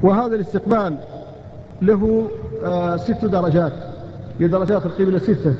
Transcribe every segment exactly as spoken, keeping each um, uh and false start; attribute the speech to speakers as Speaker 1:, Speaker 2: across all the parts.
Speaker 1: وهذا الاستقبال له آه ست درجات، لدرجات القبلة ستة.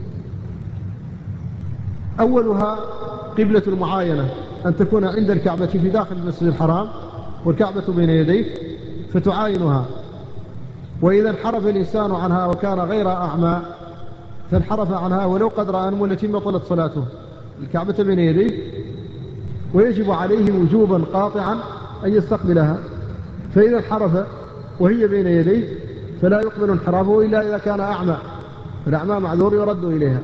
Speaker 1: أولها قبلة المعاينة، أن تكون عند الكعبة في داخل المسجد الحرام والكعبة بين يديك فتعاينها. وإذا انحرف الإنسان عنها وكان غير أعمى فانحرف عنها ولو قدر أن التي بطلت صلاته. الكعبة بين يديه ويجب عليه وجوبا قاطعا أن يستقبلها، فإذا انحرف وهي بين يديه فلا يقبل انحرافه إلا إذا كان أعمى، الأعمى معذور يرد إليها.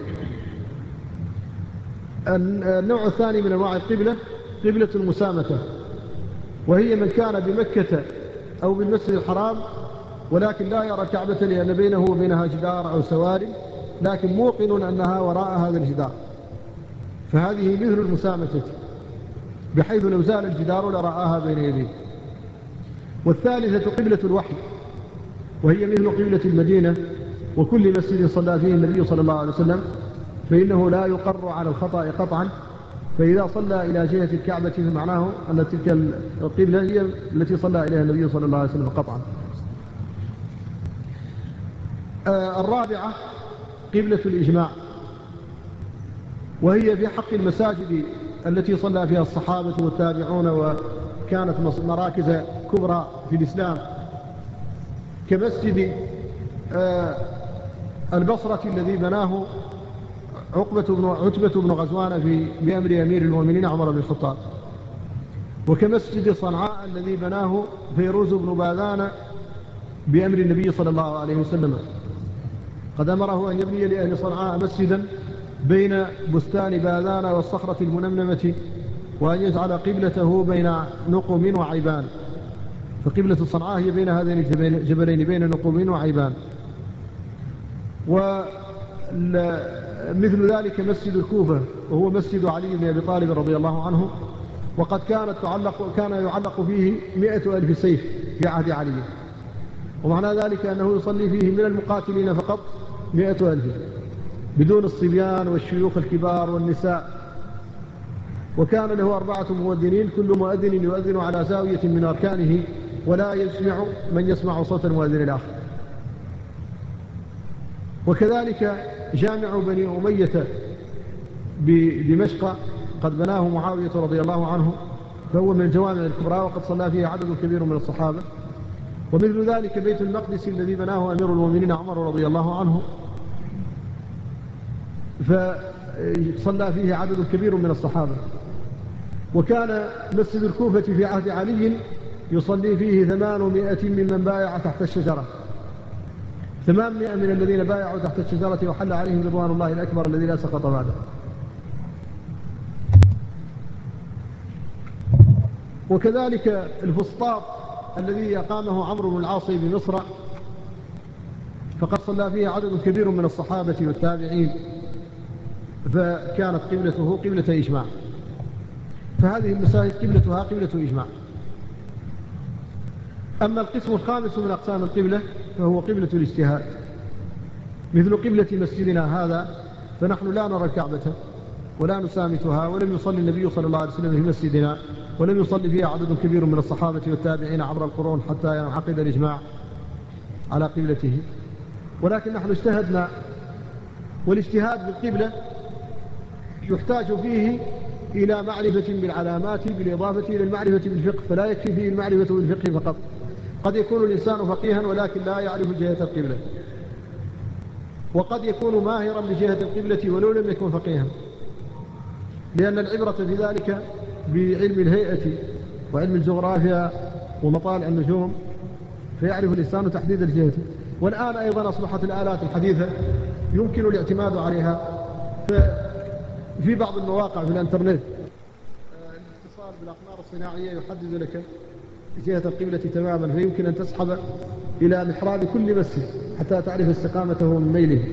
Speaker 1: النوع الثاني من أنواع القبلة قبلة المسامة، وهي من كان بمكة أو بالمسجد الحرام ولكن لا يرى الكعبة لأن بينه وبينها جدار أو سواري، لكن موقن أنها وراء هذا الجدار، فهذه مثل المسامة بحيث لو زال الجدار لرآها بين يديه. والثالثة قبلة الوحي، وهي مثل قبلة المدينة وكل مسجد صلى فيه النبي صلى الله عليه وسلم، فإنه لا يقر على الخطأ قطعا، فإذا صلى إلى جهة الكعبة فمعناه أن تلك القبلة هي التي صلى إليها النبي صلى الله عليه وسلم قطعا. آه الرابعة قبلة الإجماع، وهي في حق المساجد التي صلى فيها الصحابة والتابعون وكانت مراكز كبرى في الإسلام، كمسجد آه البصرة الذي بناه عقبة بن عتبة بن غزوان في بأمر أمير المؤمنين عمر بن الخطاب، وكمسجد صنعاء الذي بناه فيروز بن باذان بأمر النبي صلى الله عليه وسلم، قد أمره أن يبني لأهل صنعاء مسجدا بين بستان باذان والصخرة المنمنمة، وأن يجعل قبلته بين نقم وعيبان، فقبلة صنعاء هي بين هذين الجبلين بين نقم وعيبان. ومثل ذلك مسجد الكوفة، وهو مسجد علي بن أبي طالب رضي الله عنه، وقد كانت تعلق كان يعلق فيه مئة ألف سيف في عهد علي، ومعنى ذلك أنه يصلي فيه من المقاتلين فقط مئة ألف بدون الصبيان والشيوخ الكبار والنساء. وكان له أربعة مؤذنين، كل مؤذن يؤذن على زاوية من أركانه ولا يسمع من يسمع صوت المؤذن الآخر. وكذلك جامع بني أمية بدمشق قد بناه معاوية رضي الله عنه، فهو من الجوامع الكبرى وقد صلى فيه عدد كبير من الصحابة. ومثل ذلك بيت المقدس الذي بناه أمير المؤمنين عمر رضي الله عنه، فصلى فيه عدد كبير من الصحابة. وكان مسجد الكوفة في عهد علي يصلي فيه ثمانمائة ممن بايع تحت الشجرة، ثمانمائة من الذين بايعوا تحت الشجرة وحل عليهم رضوان الله الأكبر الذي لا سقط بعده. وكذلك الفسطاط الذي أقامه عمرو بن العاص بمصر، فقد صلى فيه عدد كبير من الصحابة والتابعين، فكانت قبلته قبلة إجماع. فهذه المساجد قبلتها قبلة إجماع. أما القسم الخامس من أقسام القبلة فهو قبلة الاجتهاد، مثل قبلة مسجدنا هذا، فنحن لا نرى الكعبة ولا نسامتها، ولم يصلي النبي صلى الله عليه وسلم في مسجدنا، ولم يصلي فيها عدد كبير من الصحابة والتابعين عبر القرون حتى ينعقد الإجماع على قبلته. ولكن نحن اجتهدنا، والاجتهاد بالقبلة يحتاج فيه إلى معرفة بالعلامات بالإضافة إلى المعرفة بالفقه، فلا يكفي فيه المعرفة بالفقه فقط. قد يكون الإنسان فقيها ولكن لا يعرف جهة القبلة، وقد يكون ماهرا بجهة القبلة ولو لم يكن فقيها، لأن العبرة في ذلك بعلم الهيئة وعلم الجغرافيا ومطالع النجوم، فيعرف الإنسان تحديد الجهة. والآن أيضا أصبحت الآلات الحديثة يمكن الاعتماد عليها، في بعض المواقع في الانترنت الاتصال بالأقمار الصناعية يحدد لك جهة القبلة تماما، فيمكن أن تسحب إلى محراب كل مسجد حتى تعرف استقامته من ميله.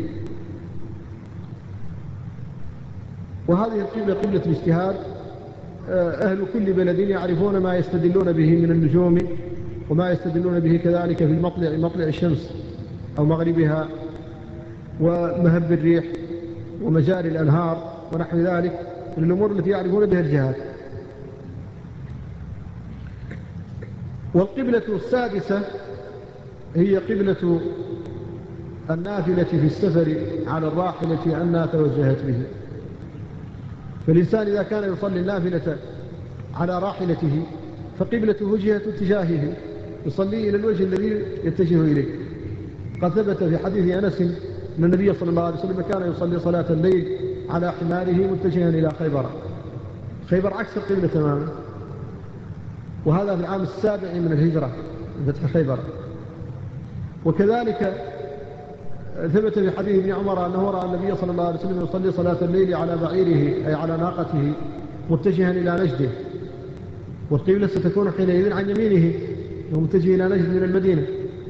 Speaker 1: وهذه القبلة قبلة الاجتهاد، أهل كل بلد يعرفون ما يستدلون به من النجوم، وما يستدلون به كذلك في المطلع مطلع الشمس أو مغربها، ومهب الريح ومجاري الأنهار ونحو ذلك من الأمور التي يعرفون بها الجهات. والقبلة السادسة هي قبلة النافلة في السفر على الراحلة أنها توجهت به. فالإنسان إذا كان يصلي النافلة على راحلته فقبلته وجهة اتجاهه، يصلي إلى الوجه الذي يتجه إليه. قد ثبت في حديث أنس أن النبي صلى الله عليه وسلم كان يصلي صلاة الليل على حماره متجها إلى خيبر. خيبر عكس القبلة تماما، وهذا في العام السابع من الهجرة من فتح خيبر. وكذلك ثبت في حديث ابن عمر أنه رأى النبي صلى الله عليه وسلم يصلي صلاة الليل على بعيره أي على ناقته متجها إلى نجده، والقبلة ستكون حينئذ عن يمينه ومتجه إلى نجد من المدينة.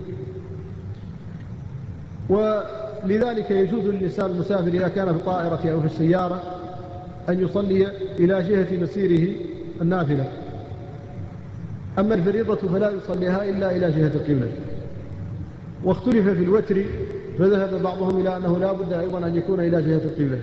Speaker 1: ولذلك يجوز للإنسان المسافر إذا كان في الطائرة أو في السيارة أن يصلي إلى جهة مسيره النافلة. أما الفريضة فلا يصليها إلا إلى جهة القبلة. واختلف في الوتر، فذهب بعضهم إلى أنه لا بد أيضا أن يكون إلى جهة القبلة،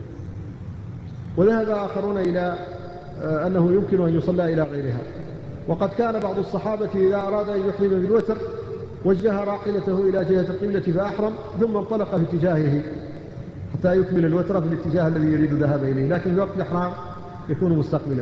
Speaker 1: وذهب آخرون إلى أنه يمكن أن يصلى إلى غيرها. وقد كان بعض الصحابة إذا أراد أن يحرم بالوتر وجه راحلته إلى جهة القبلة فأحرم ثم انطلق في اتجاهه حتى يكمل الوتر في الاتجاه الذي يريد الذهاب إليه، لكن في وقت الإحرام يكون مستقبلا.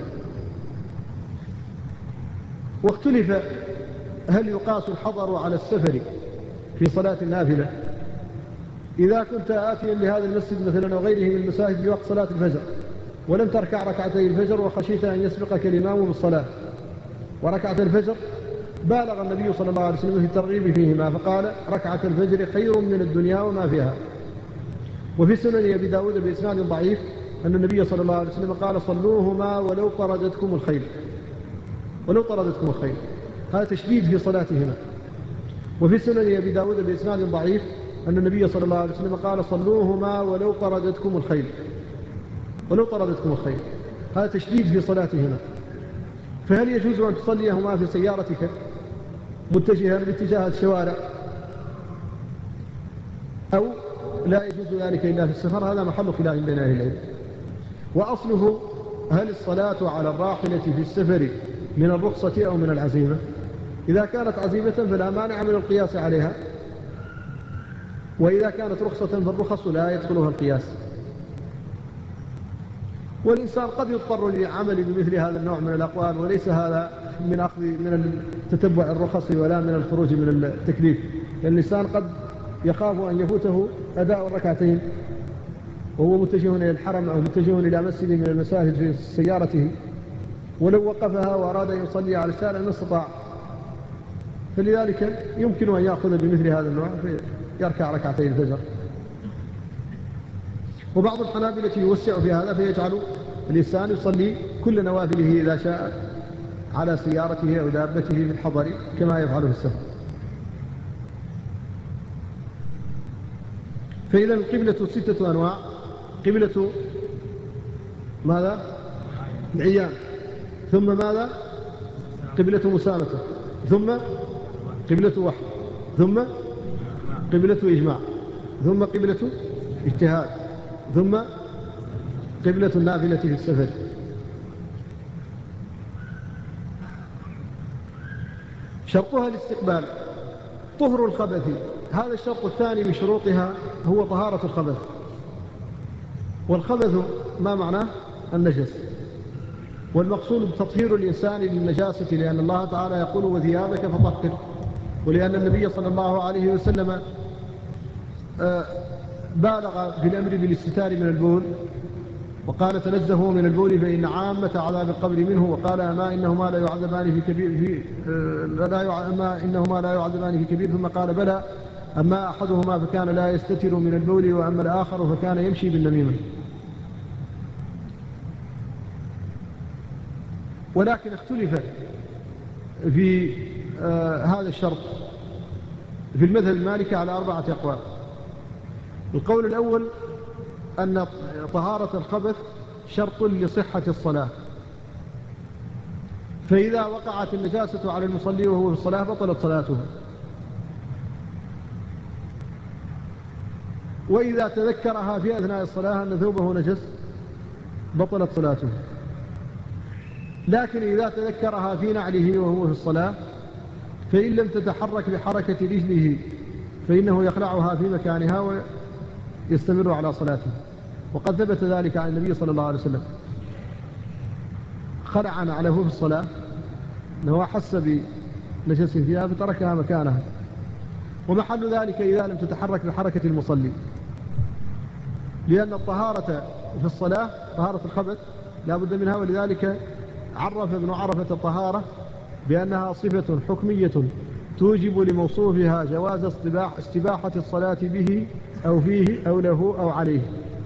Speaker 1: واختلف هل يقاس الحضر على السفر في صلاة النافلة. إذا كنت آتيا لهذا المسجد مثلا أو غيره من المساجد في وقت صلاة الفجر ولم تركع ركعتي الفجر وخشيت أن يسبقك الإمام بالصلاة وركعة الفجر، بالغ النبي صلى الله عليه وسلم في الترغيب فيهما فقال ركعة الفجر خير من الدنيا وما فيها. وفي سنن أبي داود بإسناد ضعيف أن النبي صلى الله عليه وسلم قال صلوهما ولو طردتكم الخيل، ولو طردتكم الخيل، هذا تشديد في صلاتهما. وفي سنن أبي داود بإسناد ضعيف أن النبي صلى الله عليه وسلم قال صلوهما ولو طردتكم الخيل، ولو طردتكم الخيل، هذا تشديد في صلاتهما. فهل يجوز أن تصليهما في سيارتك متجها باتجاه الشوارع أو لا يجوز ذلك إلا في السفر؟ هذا محل خلاف بين أهل العلم. وأصله هل الصلاة على الراحلة في السفر من الرخصة أو من العزيمة؟ إذا كانت عزيمة فلا مانع من القياس عليها، وإذا كانت رخصة فالرخص لا يدخلها القياس. والإنسان قد يضطر للعمل بمثل هذا النوع من الأقوال، وليس هذا من أخذ من تتبع الرخص ولا من الخروج من التكليف، لأن الإنسان قد يخاف أن يفوته أداء الركعتين وهو متجه إلى الحرم أو متجه إلى مسجد من المساجد في سيارته، ولو وقفها وأراد أن يصلي على الشارع ما استطاع، فلذلك يمكن أن يأخذ بمثل هذا النوع فيركع ركعتين الفجر. وبعض الحنابلة يوسع في هذا فيجعل الإنسان يصلي كل نوافله إذا شاء على سيارته أو دابته بالحضر كما يفعل في السفر. فإذا القبلة ستة أنواع: قبلة ماذا؟ العيان، ثم ماذا؟ قبلة مسامة، ثم قبلة وحي، ثم قبلة إجماع، ثم قبلة اجتهاد، ثم قبلة النافلة في السفر. شرطها الاستقبال. طهر الخبث، هذا الشرط الثاني من شروطها هو طهارة الخبث. والخبث ما معناه؟ النجس. والمقصود بتطهير الإنسان للنجاسة، لأن الله تعالى يقول وثيابك فطهر، ولأن النبي صلى الله عليه وسلم بالغ في الأمر بالاستتار من البول، وقال تنزهوا من البول فإن عامة عذاب القبر منه، وقال أما إنهما لا يعذبان في كبير في لا أما إنهما لا يعذبان في كبير، ثم قال بلى أما أحدهما فكان لا يستتر من البول وأما الآخر فكان يمشي بالنميمة. ولكن اختلف في آه هذا الشرط في المذهب المالكي على أربعة أقوال. القول الأول أن طهارة الخبث شرط لصحة الصلاة، فإذا وقعت النجاسة على المصلي وهو في الصلاة بطلت صلاته، وإذا تذكرها في أثناء الصلاة أن ثوبه نجس بطلت صلاته. لكن إذا تذكرها في نعله وهو في الصلاة فإن لم تتحرك بحركة رجله فإنه يخلعها في مكانها ويستمر على صلاته. وقد ثبت ذلك عن النبي صلى الله عليه وسلم، خلع نعله في الصلاة أنه أحس بنجس فيها فتركها مكانها. ومحل ذلك إذا لم تتحرك بحركة المصلي، لأن الطهارة في الصلاة طهارة الخبث لا بد منها، ولذلك عرف ابن عرفة الطهارة بأنها صفة حكمية توجب لموصوفها جواز استباحة الصلاة به أو فيه أو له أو عليه.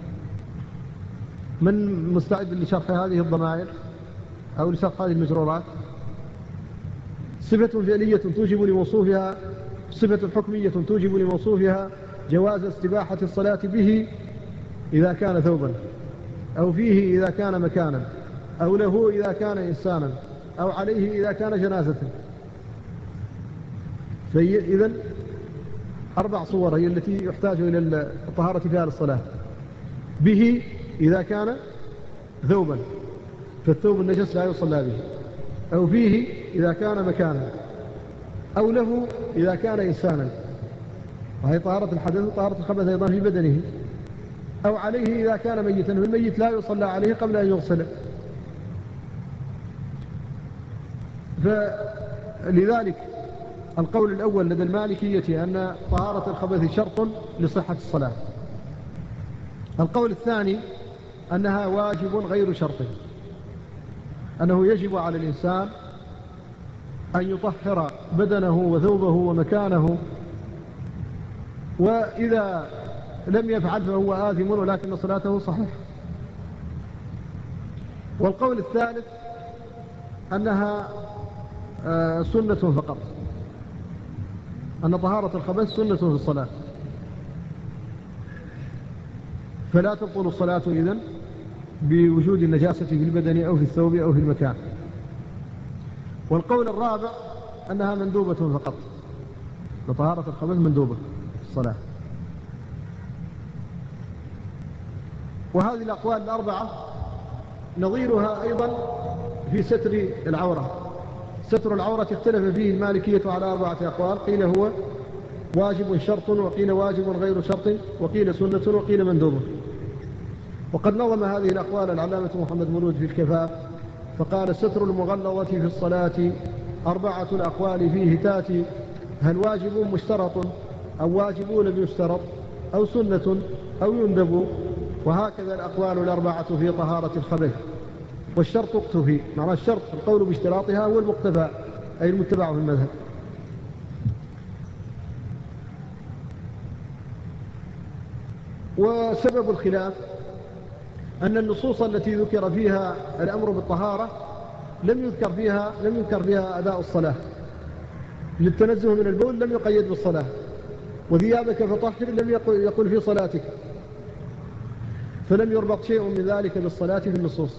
Speaker 1: من مستعد لشرح هذه الضمائر أو لشرح هذه المجرورات؟ صفة فعلية توجب لموصوفها، صفة حكمية توجب لموصوفها جواز استباحة الصلاة به إذا كان ثوبا، أو فيه إذا كان مكانا، أو له إذا كان إنسانا، أو عليه إذا كان جنازة. فإذن أربع صور هي التي يحتاج إلى الطهارة فيها للصلاة. به إذا كان ثوبا فالثوب النجس لا يصلى به، أو فيه إذا كان مكانا، أو له إذا كان إنسانا، وهي طهارة الحدث وطهارة الخبث أيضا في بدنه، أو عليه إذا كان ميتا، والميت لا يصلى عليه قبل أن يغسل. فلذلك القول الأول لدى المالكية أن طهارة الخبث شرط لصحة الصلاة. القول الثاني أنها واجب غير شرط، أنه يجب على الإنسان أن يطهر بدنه وثوبه ومكانه، وإذا لم يفعل فهو آثم ولكن صلاته صحيحة. والقول الثالث أنها سنة فقط، أن طهارة الخبث سنة في الصلاة، فلا تبطل الصلاة إذن بوجود النجاسة في البدن أو في الثوب أو في المكان. والقول الرابع أنها مندوبة فقط، فطهارة الخبث مندوبة في الصلاة. وهذه الأقوال الأربعة نظيرها أيضا في ستر العورة. ستر العورة اختلف فيه المالكية على أربعة أقوال، قيل هو واجب شرط، وقيل واجب غير شرط، وقيل سنة، وقيل مندوبة. وقد نظم هذه الأقوال العلامة محمد مولود في الكفاف فقال: ستر المغلظة في الصلاة أربعة الأقوال فيه تاتي، هل واجب مشترط أو واجب لم يشترط أو سنة أو يندب، وهكذا الأقوال الأربعة في طهارة الخبث. والشرط اقتفي، معنى الشرط القول باشتراطها هو المقتفى أي المتبع في المذهب. وسبب الخلاف أن النصوص التي ذكر فيها الأمر بالطهارة لم يذكر فيها لم يذكر فيها أداء الصلاة، للتنزه من البول لم يقيد بالصلاة، وثيابك فطهر لم يقل في صلاتك، فلم يربط شيء من ذلك بالصلاة في النصوص.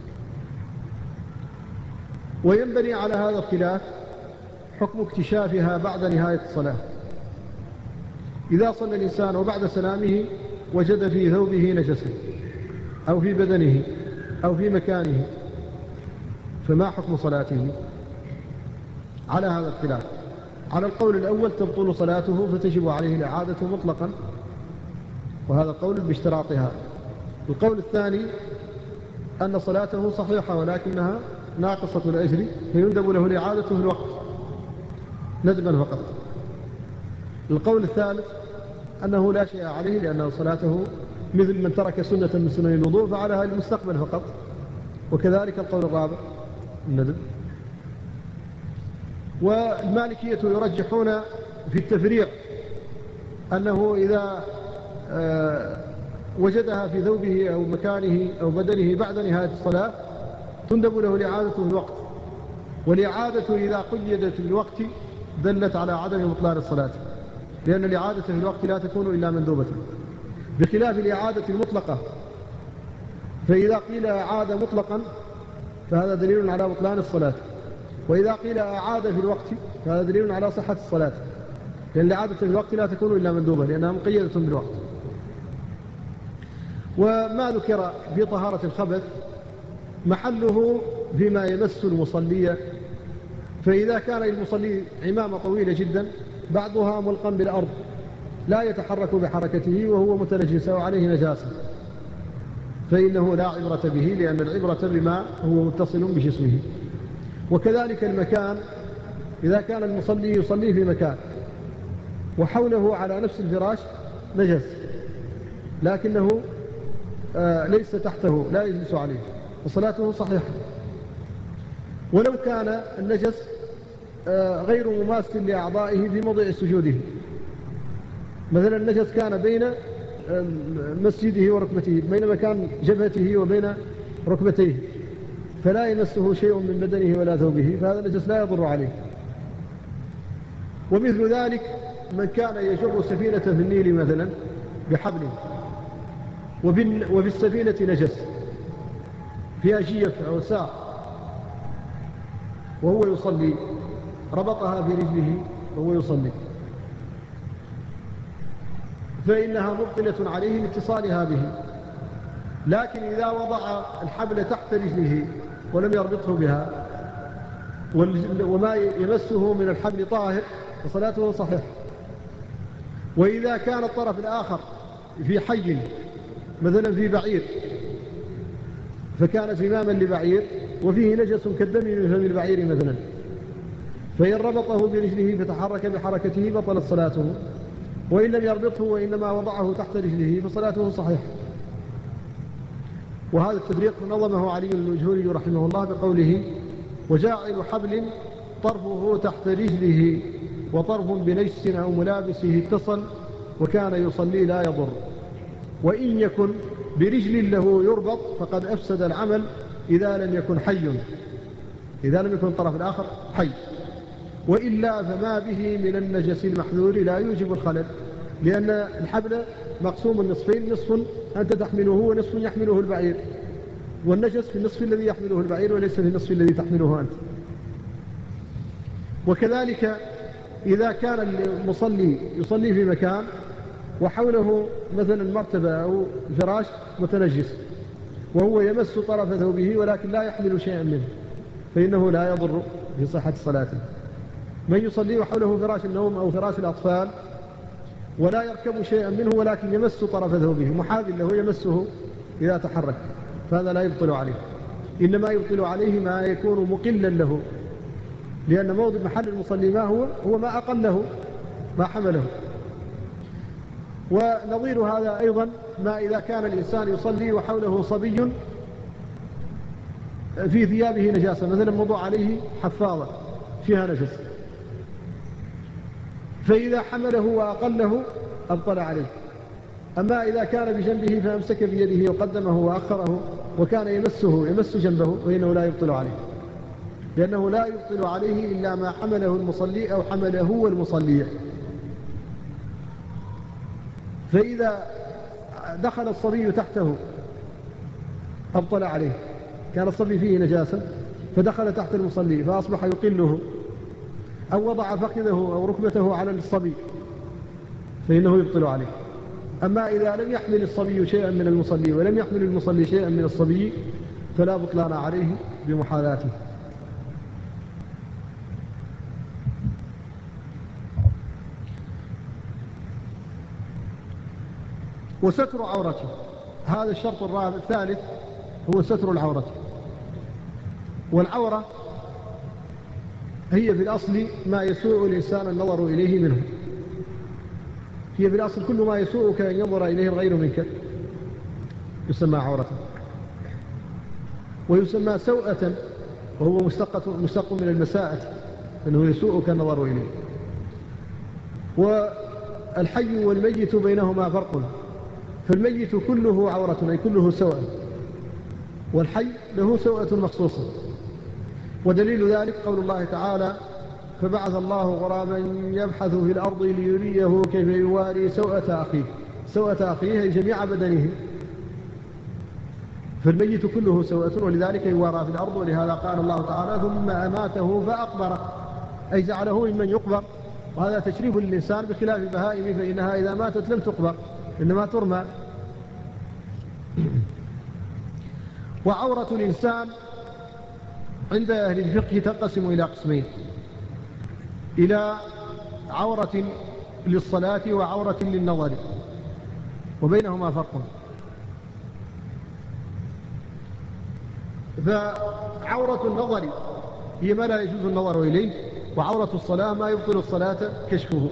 Speaker 1: وينبني على هذا الخلاف حكم اكتشافها بعد نهاية الصلاة. إذا صلى الإنسان وبعد سلامه وجد في ثوبه نجسا أو في بدنه أو في مكانه، فما حكم صلاته؟ على هذا الخلاف. على القول الأول تبطل صلاته فتجب عليه الإعادة مطلقا، وهذا القول باشتراطها. القول الثاني أن صلاته صحيحة ولكنها ناقصة الأجر، فيندب له الإعادة في الوقت ندبا فقط. القول الثالث أنه لا شيء عليه، لأن صلاته مثل من ترك سنة من سنن الوضوء فعلها المستقبل فقط. وكذلك القول الرابع الندب. والمالكية يرجحون في التفريع أنه إذا وجدها في ثوبه أو مكانه أو بدنه بعد نهاية الصلاة تندب له الإعادة في الوقت، والإعادة إذا قيدت بالوقت دلت على عدم بطلان الصلاة، لأن الإعادة في الوقت لا تكون إلا مندوبة، بخلاف الإعادة المطلقة، فإذا قيل أعاد مطلقا فهذا دليل على بطلان الصلاة، وإذا قيل أعاد في الوقت فهذا دليل على صحة الصلاة، لأن الإعادة في الوقت لا تكون إلا مندوبة لأنها مقيدة بالوقت. وما ذكر في طهارة الخبث محله فيما يمس المصلية فإذا كان المصلي عمامة طويلة جدا بعضها ملقا بالأرض لا يتحرك بحركته وهو متنجس وعليه نجاسة، فإنه لا عبرة به، لأن العبرة بما هو متصل بجسمه. وكذلك المكان، إذا كان المصلي يصلي في مكان وحوله على نفس الفراش نجس لكنه آه ليس تحته لا يجلس عليه وصلاته صحيحة. ولو كان النجس آه غير مماس لأعضائه في موضع سجوده، مثلا النجس كان بين مسجده وركبته، بين مكان جبهته وبين ركبتيه، فلا يمسه شيء من بدنه ولا ثوبه، فهذا النجس لا يضر عليه. ومثل ذلك من كان يجر سفينة في النيل مثلا بحبل وفي السفينة نجس فيها جيف أو ساق وهو يصلي، ربطها برجله وهو يصلي، فإنها مبطلة عليه لاتصالها به. لكن إذا وضع الحبل تحت رجله ولم يربطه بها وما يمسه من الحبل طاهر فصلاته صحيحة. وإذا كان الطرف الآخر في حي مثلا في بعير فكان زماما لبعير وفيه نجس كالدم من فم البعير مثلا، فإن ربطه برجله فتحرك بحركته بطلت صلاته، وإن لم يربطه وإنما وضعه تحت رجله فصلاته صحيحة. وهذا التفريق نظمه علي المجهولي رحمه الله بقوله: وجاعل حبل طرفه تحت رجله وطرف بنجس أو ملابسه اتصل وكان يصلي لا يضر، وإن يكن برجل له يربط فقد أفسد العمل إذا لم يكن حي، إذا لم يكن الطرف الآخر حي، وإلا فما به من النجس المحذور لا يوجب الخلل، لأن الحبل مقسوم النصفين، نصف أنت تحمله ونصف يحمله البعير، والنجس في النصف الذي يحمله البعير وليس في النصف الذي تحمله أنت. وكذلك إذا كان المصلي يصلي في مكان وحوله مثلا مرتبة أو فراش متنجس وهو يمس طرف ثوبه ولكن لا يحمل شيئا منه فإنه لا يضر في صحة صلاته. من يصلي وحوله فراش النوم أو فراش الأطفال ولا يركب شيئا منه ولكن يمس طرف ثوبه محاذ له يمسه إذا تحرك، فهذا لا يبطل عليه، إنما يبطل عليه ما يكون مقلا له، لأن موضع محل المصلي ما هو هو ما أقله ما حمله. ونظير هذا أيضا ما إذا كان الإنسان يصلي وحوله صبي في ثيابه نجاسة، مثلا موضوع عليه حفاظة فيها نجس، فإذا حمله وأقله أبطل عليه. أما إذا كان بجنبه فأمسك بيده وقدمه وأخره وكان يمسه يمس جنبه فإنه لا يبطل عليه، لأنه لا يبطل عليه إلا ما حمله المصلي أو حمله هو المصلي. فإذا دخل الصبي تحته أبطل عليه، كان الصبي فيه نجاسة فدخل تحت المصلي فأصبح يقله، أو وضع فخذه أو ركبته على الصبي فإنه يبطل عليه. أما إذا لم يحمل الصبي شيئا من المصلي ولم يحمل المصلي شيئا من الصبي فلا بطلان عليه بمحاذاته. وستر عورته، هذا الشرط الرابع الثالث هو ستر العورة. والعورة هي في الأصل ما يسوء الإنسان النظر إليه منه، هي في الأصل كل ما يسوءك أن ينظر إليه الغير منك يسمى عورة، ويسمى سوءة وهو مشتق من المساءة أنه يسوءك النظر إليه. والحي والميت بينهما فرق، فالميت كله عورة أي كله سوء، والحي له سوءة مخصوصة. ودليل ذلك قول الله تعالى: فبعث الله غرابا يبحث في الأرض ليريه كيف يواري سوءة أخيه. سوءة أخيه هي جميع بدنه، فالميت كله سوءة ولذلك يوارى في الأرض. ولهذا قال الله تعالى: ثم أماته فأقبره، أي جعله ممن يقبر، وهذا تشريف للإنسان بخلاف البهائم فإنها إذا ماتت لم تقبر إنما ترمى. وعورة الإنسان عند أهل الفقه تنقسم إلى قسمين: إلى عورة للصلاة وعورة للنظر، وبينهما فرق. فعورة النظر هي ما لا يجوز النظر إليه، وعورة الصلاة ما يبطل الصلاة كشفه.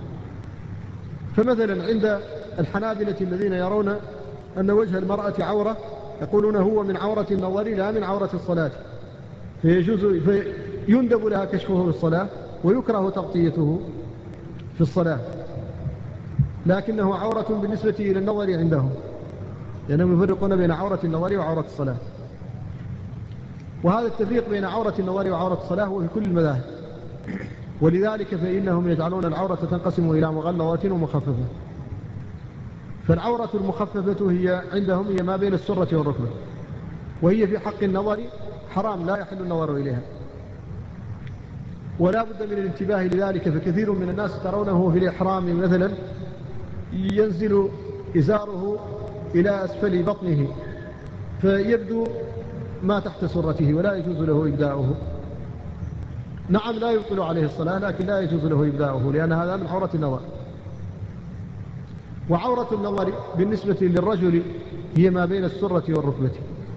Speaker 1: فمثلا عند الحنابلة الذين يرون أن وجه المرأة عورة يقولون هو من عورة النظر لا من عورة الصلاة، فيجوز فيندب لها كشفه في الصلاة ويكره تغطيته في الصلاة، لكنه عورة بالنسبة إلى النظر عندهم، لأنهم يفرقون بين عورة النظر وعورة الصلاة. وهذا التفريق بين عورة النظر وعورة الصلاة هو في كل المذاهب، ولذلك فإنهم يجعلون العورة تنقسم إلى مغلظة ومخففة. فالعورة المخففة هي عندهم هي ما بين السرة والركبة، وهي في حق النظر حرام لا يحل النظر إليها، ولا بد من الانتباه لذلك. فكثير من الناس ترونه في الإحرام مثلا ينزل إزاره إلى أسفل بطنه فيبدو ما تحت سرته ولا يجوز له إبداؤه. نعم لا يبطل عليه الصلاة، لكن لا يجوز له إبداؤه، لأن هذا من عورة النظر. وعورة النظر بالنسبة للرجل هي ما بين السرة والركبة،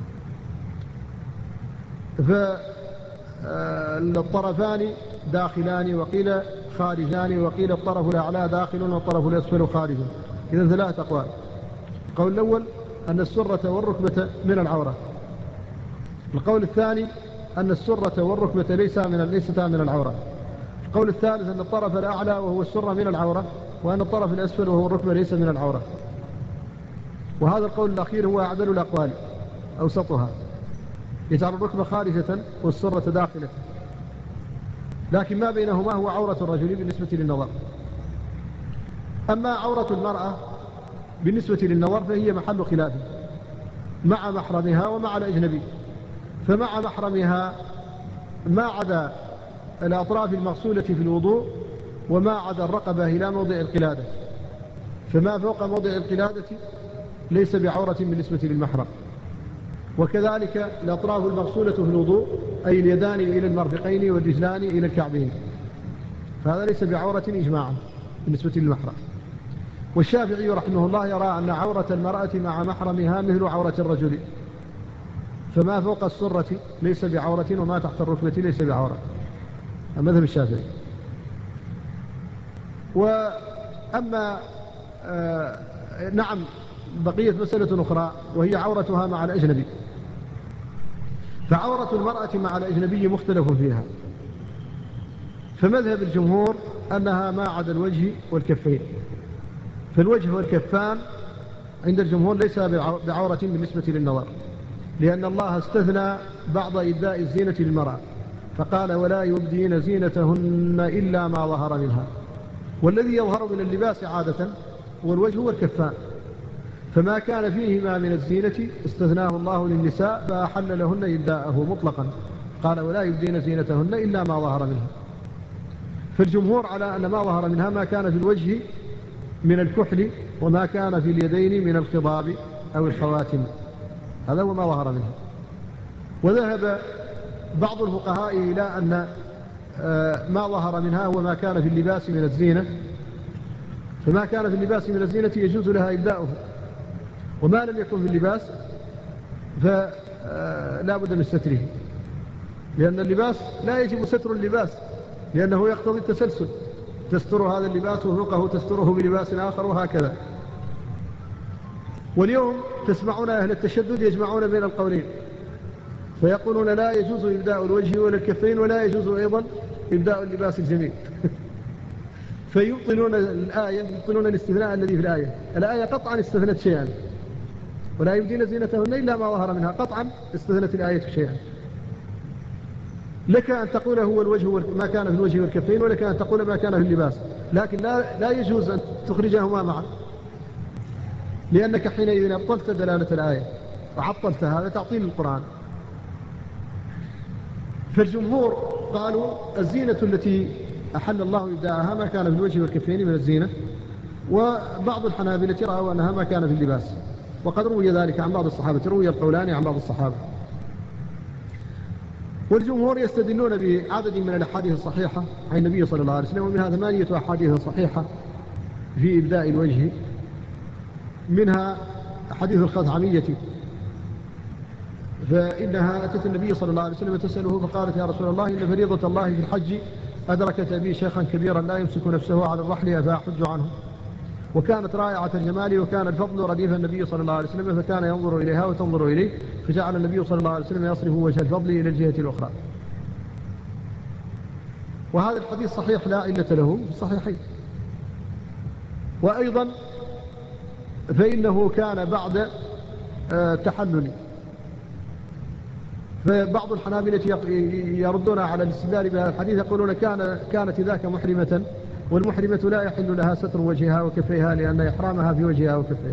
Speaker 1: فالطرفان داخلان وقيل خارجان، وقيل الطرف الأعلى داخل والطرف الأسفل خارج. إذن ثلاثة أقوال. القول الأول أن السرة والركبة من العورة. القول الثاني أن السرة والركبة ليس من ليستا من العورة. القول الثالث أن الطرف الأعلى وهو السرة من العورة، وأن الطرف الأسفل وهو الركبة ليس من العورة. وهذا القول الأخير هو أعدل الأقوال أوسطها، يجعل الركبة خارجة والسرة داخلة، لكن ما بينهما هو عورة الرجل بالنسبة للنظر. أما عورة المرأة بالنسبة للنظر فهي محل خلاف مع محرمها ومع الأجنبي. فمع محرمها ما عدا الأطراف المغسولة في الوضوء وما عدا الرقبة إلى موضع القلادة، فما فوق موضع القلادة ليس بعورة بالنسبة للمحرم. وكذلك الأطراف المغسولة في الوضوء أي اليدان إلى المرفقين والرجلان إلى الكعبين، فهذا ليس بعورة إجماعا بالنسبة للمحرم. والشافعي رحمه الله يرى أن عورة المرأة مع محرمها مثل عورة الرجل، فما فوق السرة ليس بعورة وما تحت الركبة ليس بعورة، مذهب الشافعي. وأما آه نعم بقية مسألة أخرى وهي عورتها مع الأجنبي. فعورة المرأة مع الأجنبي مختلف فيها. فمذهب الجمهور أنها ما عدا الوجه والكفين. فالوجه والكفان عند الجمهور ليس بعورة بالنسبة للنظر، لأن الله استثنى بعض إبداء الزينة للمرأة فقال ولا يبدين زينتهن إلا ما ظهر منها. والذي يظهر من اللباس عادة هو الوجه والكفان، فما كان فيهما من الزينة استثناه الله للنساء فأحل لهن إبداءه مطلقا، قال ولا يبدين زينتهن إلا ما ظهر منها. فالجمهور على أن ما ظهر منها ما كان في الوجه من الكحل وما كان في اليدين من الخضاب أو الخواتم، هذا هو ما ظهر منها. وذهب بعض الفقهاء إلى أن ما ظهر منها هو ما كان في اللباس من الزينة، فما كان في اللباس من الزينة يجوز لها إبداؤه، وما لم يكن في اللباس فلا بد من ستره، لأن اللباس لا يجب ستر اللباس لأنه يقتضي التسلسل، تستر هذا اللباس وفوقه تستره بلباس آخر وهكذا. واليوم تسمعون أهل التشدد يجمعون بين القولين، فيقولون لا يجوز إبداء الوجه ولا الكفين ولا يجوز أيضا إبداء اللباس الجميل فيبطلون الآية، يبطلون الاستثناء الذي في الآية. الآية قطعا استثنت شيئا ولا يبدين زينتهن إلا ما ظهر منها، قطعا استثنت الآية شيئا. لك أن تقول هو الوجه ما كان في الوجه والكفين، ولك أن تقول ما كان في اللباس، لكن لا, لا يجوز أن تخرجهما معا، لأنك حينئذ أبطلت دلالة الآية وعطلت هذا تعطيل القرآن. فالجمهور قالوا الزينة التي أحل الله إبداءها ما كان في الوجه والكفين من الزينة، وبعض الحنابلة رأوا أنها ما كان في اللباس، وقد روي ذلك عن بعض الصحابة، روي القولان عن بعض الصحابة. والجمهور يستدلون بعدد من الأحاديث الصحيحة عن النبي صلى الله عليه وسلم، ومنها ثمانية أحاديث صحيحة في إبداء الوجه، منها حديث الخثعمية، فإنها أتت النبي صلى الله عليه وسلم تسأله فقالت: يا رسول الله، إن فريضة الله في الحج أدركت أبي شيخا كبيرا لا يمسك نفسه على الرحل أفأحج عنه. وكانت رائعة الجمال، وكان الفضل رديف النبي صلى الله عليه وسلم، فكان ينظر إليها وتنظر إليه، فجعل النبي صلى الله عليه وسلم يصرف وجه الفضل إلى الجهة الأخرى. وهذا الحديث صحيح لا علة له في الصحيحين. وأيضا فإنه كان بعد تحلل، فبعض الحنابلة يردون على الاستدلال بهذا الحديث، يقولون كان كانت ذاك محرمة، والمحرمة لا يحل لها ستر وجهها وكفيها لأن إحرامها في وجهها وكفيها.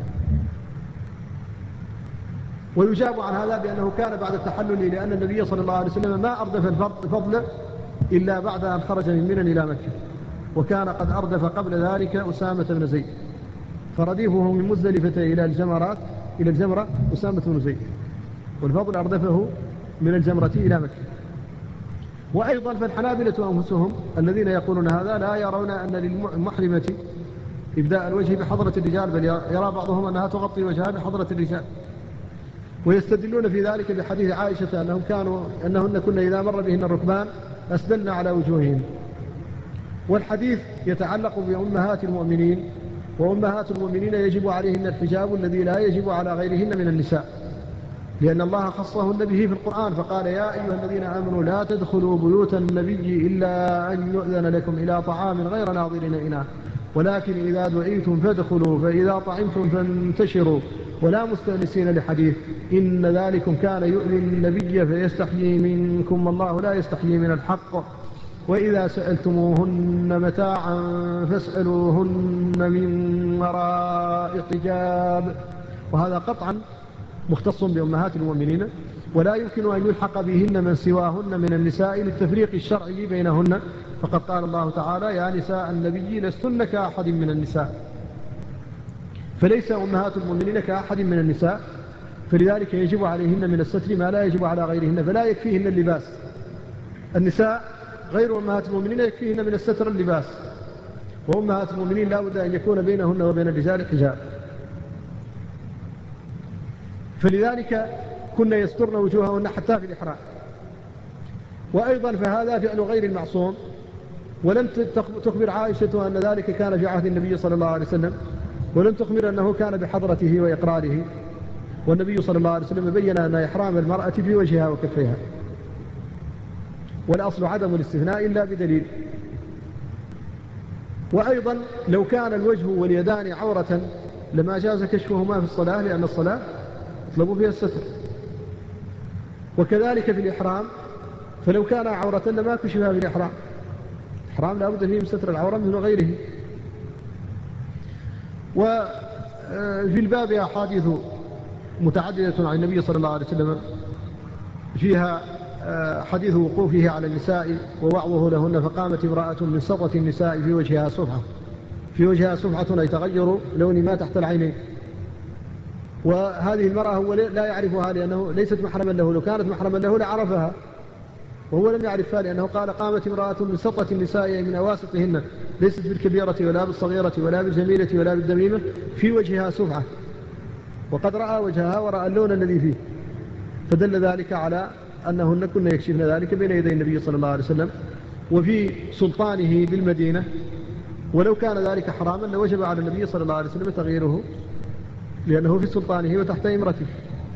Speaker 1: ويجاب عن هذا بأنه كان بعد التحلل، لأن النبي صلى الله عليه وسلم ما أردف الفضل إلا بعد أن خرج من منى إلى مكة، وكان قد أردف قبل ذلك أسامة بن زيد، فرديفه من مزدلفة إلى الجمرات إلى الجمرة أسامة بن زيد، والفضل أردفه من الجمرة إلى مكة. وأيضا فالحنابلة أنفسهم الذين يقولون هذا لا يرون أن للمحرمة إبداء الوجه بحضرة الرجال، بل يرى بعضهم أنها تغطي وجهها بحضرة الرجال. ويستدلون في ذلك بحديث عائشة أنهم كانوا أنهن كنا إذا مر بهن الركبان أسدلنا على وجوههم. والحديث يتعلق بأمهات المؤمنين، وأمهات المؤمنين يجب عليهن الحجاب الذي لا يجب على غيرهن من النساء، لأن الله خصهن به في القرآن، فقال: يا أيها الذين آمنوا لا تدخلوا بيوت النبي إلا أن يؤذن لكم إلى طعام غير ناظرين إناه، ولكن إذا دعيتم فادخلوا، فإذا طعمتم فانتشروا ولا مستأنسين لحديث، إن ذلكم كان يؤذي النبي فيستحيي منكم والله لا يستحيي من الحق، وإذا سألتموهن متاعا فاسألوهن من وراء حجاب. وهذا قطعا مختص بأمهات المؤمنين، ولا يمكن أن يلحق بهن من سواهن من النساء للتفريق الشرعي بينهن، فقد قال الله تعالى: يا نساء النبي لستن كأحد من النساء، فليس أمهات المؤمنين كأحد من النساء، فلذلك يجب عليهن من الستر ما لا يجب على غيرهن، فلا يكفيهن اللباس. النساء غير أمهات المؤمنين يكفيهن من الستر اللباس، وأمهات المؤمنين لا بد أن يكون بينهن وبين الرجال حجاب، فلذلك كنا يسترن وجوههن حتى في الإحرام. وأيضا فهذا فعل غير المعصوم، ولم تخبر عائشة أن ذلك كان في عهد النبي صلى الله عليه وسلم، ولم تخبر أنه كان بحضرته وإقراره، والنبي صلى الله عليه وسلم بين أن إحرام المرأة في وجهها وكفيها، والأصل عدم الاستثناء إلا بدليل. وأيضا لو كان الوجه واليدان عورة لما جاز كشفهما في الصلاة، لأن الصلاة يطلب فيها الستر. وكذلك في الإحرام، فلو كان عورة لما كشفها في الإحرام، الإحرام لا بد فيه من ستر العورة من غيره. وفي الباب أحاديث متعددة عن النبي صلى الله عليه وسلم، فيها حديث وقوفه على النساء ووعظه لهن، فقامت امرأة من سطة النساء في وجهها صفحة في وجهها صفحة أي تغير لون ما تحت العينين، وهذه المرأة هو لا يعرفها لأنه ليست محرما له، لو كانت محرما له لعرفها، وهو لم يعرفها لأنه قال: قامت امرأة من سطة النساء من أواسطهن، ليست بالكبيرة ولا بالصغيرة ولا بالجميلة ولا بالدميمة، في وجهها صفحة، وقد رأى وجهها ورأى اللون الذي فيه، فدل ذلك على أنهن كن يكشفن ذلك بين يدي النبي صلى الله عليه وسلم وفي سلطانه بالمدينة، ولو كان ذلك حراما لوجب على النبي صلى الله عليه وسلم تغييره، لأنه في سلطانه وتحت إمرته.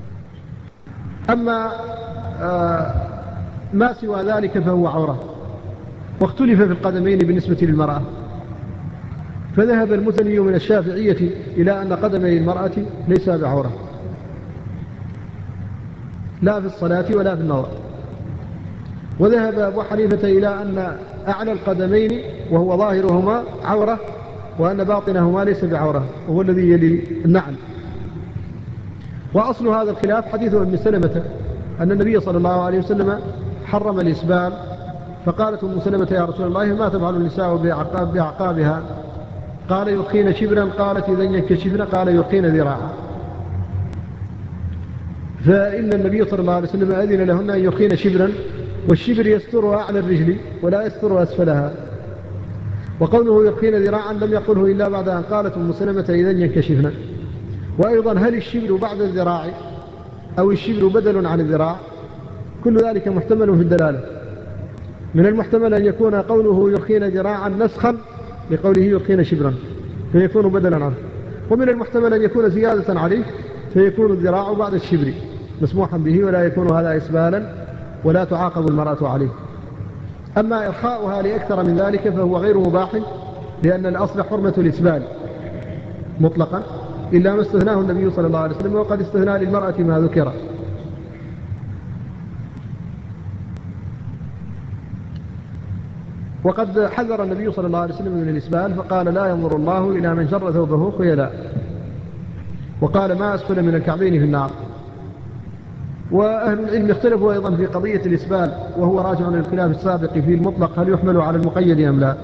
Speaker 1: أما آه ما سوى ذلك فهو عورة. واختلف في القدمين بالنسبة للمرأة، فذهب المثني من الشافعية إلى أن قدمي المرأة ليس بعورة، لا في الصلاة ولا في النظر. وذهب أبو حنيفة إلى أن أعلى القدمين وهو ظاهرهما عورة، وأن باطنهما ليس بعورة، وهو الذي يلي النعل. وأصل هذا الخلاف حديث أم سلمة أن النبي صلى الله عليه وسلم حرم الإسبال، فقالت أم سلمة: يا رسول الله ما تفعل النساء بعقاب بعقابها؟ قال: يقين شبرا. قالت: إذا ينكشفن؟ قال: يقين ذراعا. فإن النبي صلى الله عليه وسلم أذن لهن أن يقين شبرا، والشبر يسترها أعلى الرجل ولا يسترها أسفلها. وقوله يبقين ذراعا لم يقله إلا بعد أن قالت أم سلمة إذا ينكشفنا. وأيضا هل الشبر بعد الذراع أو الشبر بدل عن الذراع؟ كل ذلك محتمل في الدلالة. من المحتمل أن يكون قوله يرخين ذراعا نسخا لقوله يرخين شبرا فيكون بدلا عنه، ومن المحتمل أن يكون زيادة عليه فيكون الذراع بعد الشبر مسموحا به ولا يكون هذا إسبالا ولا تعاقب المرأة عليه. أما إرخاؤها لأكثر من ذلك فهو غير مباح، لأن الأصل حرمة الإسبال مطلقا إلا ما استثناه النبي صلى الله عليه وسلم، وقد استثنى للمرأة ما ذكر. وقد حذر النبي صلى الله عليه وسلم من الإسبال فقال لا ينظر الله إلى من جر ثوبه خيلاء، وقال ما أسفل من الكعبين في النار. وأهل العلم اختلفوا أيضا في قضية الإسبال، وهو راجع للخلاف السابق في المطلق هل يحمل على المقيد أم لا.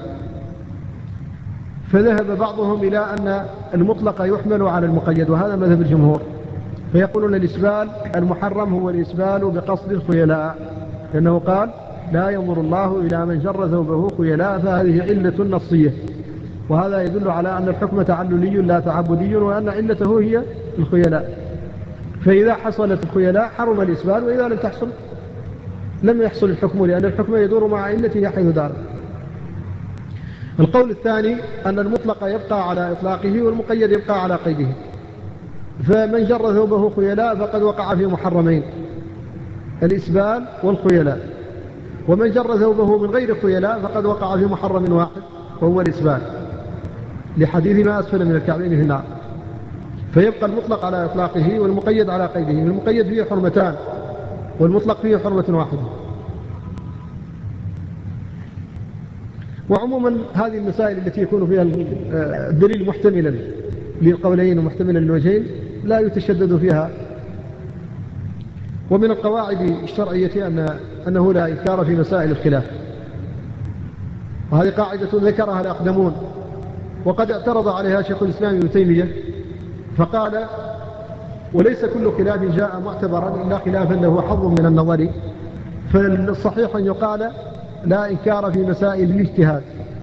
Speaker 1: فذهب بعضهم إلى أن المطلق يحمل على المقيد، وهذا مذهب الجمهور، فيقولون الإسبال المحرم هو الإسبال بقصد الخيلاء، لأنه قال لا ينظر الله إلى من جر ثوبه خيلاء، فهذه علة نصية، وهذا يدل على أن الحكم تعللي لا تعبدي، وأن علته هي الخيلاء. فإذا حصلت الخيلاء حرم الإسبال، وإذا لم تحصل لم يحصل الحكم، لأن الحكم يدور مع علته حيث دار. القول الثاني أن المطلق يبقى على إطلاقه والمقيد يبقى على قيده، فمن جر ثوبه خيلاء فقد وقع في محرمين الإسبال والخيلاء، ومن جر ثوبه من غير خيلاء فقد وقع في محرم واحد وهو الإسبال، لحديث ما أسفل من الكعبين في النار. فيبقى المطلق على إطلاقه والمقيد على قيده. المقيد فيه حرمتان والمطلق فيه حرمة واحدة. وعموما هذه المسائل التي يكون فيها الدليل محتملا للقولين ومحتملا للوجهين لا يتشدد فيها. ومن القواعد الشرعية أن أنه لا إنكار في مسائل الخلاف، وهذه قاعدة ذكرها الأقدمون، وقد اعترض عليها شيخ الإسلام ابن تيمية فقال وليس كل خلاف جاء معتبرا إلا خلافا له حظ من النظر، فالصحيح أن يقال لا إنكار في مسائل الاجتهاد.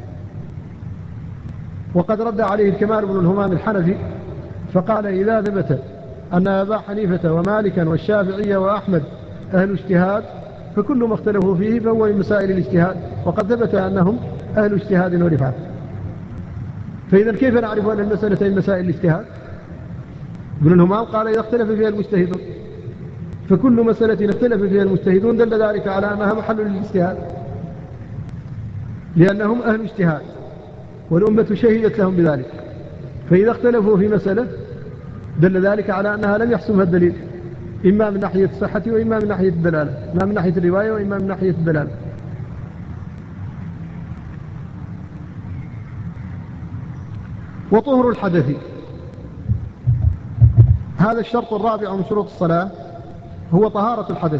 Speaker 1: وقد رد عليه الكمال بن الهمام الحنفي فقال إذا ثبت أن أبا حنيفة ومالكا والشافعية وأحمد أهل اجتهاد فكل ما اختلفوا فيه فهو من مسائل الاجتهاد، وقد ثبت أنهم أهل اجتهاد ورفعة. فإذا كيف نعرف أن المسألة من مسائل الاجتهاد؟ ابن الهمام قال إذا اختلف فيها المجتهدون، فكل مسألة اختلف فيها المجتهدون دل ذلك على أنها محل للاجتهاد، لأنهم أهل اجتهاد والأمة شهدت لهم بذلك. فإذا اختلفوا في مسألة دل ذلك على أنها لم يحسمها الدليل، إما من ناحية الصحة وإما من ناحية الدلالة، إما من ناحية الرواية وإما من ناحية الدلالة. وطهر الحدث هذا الشرط الرابع من شروط الصلاة، هو طهارة الحدث،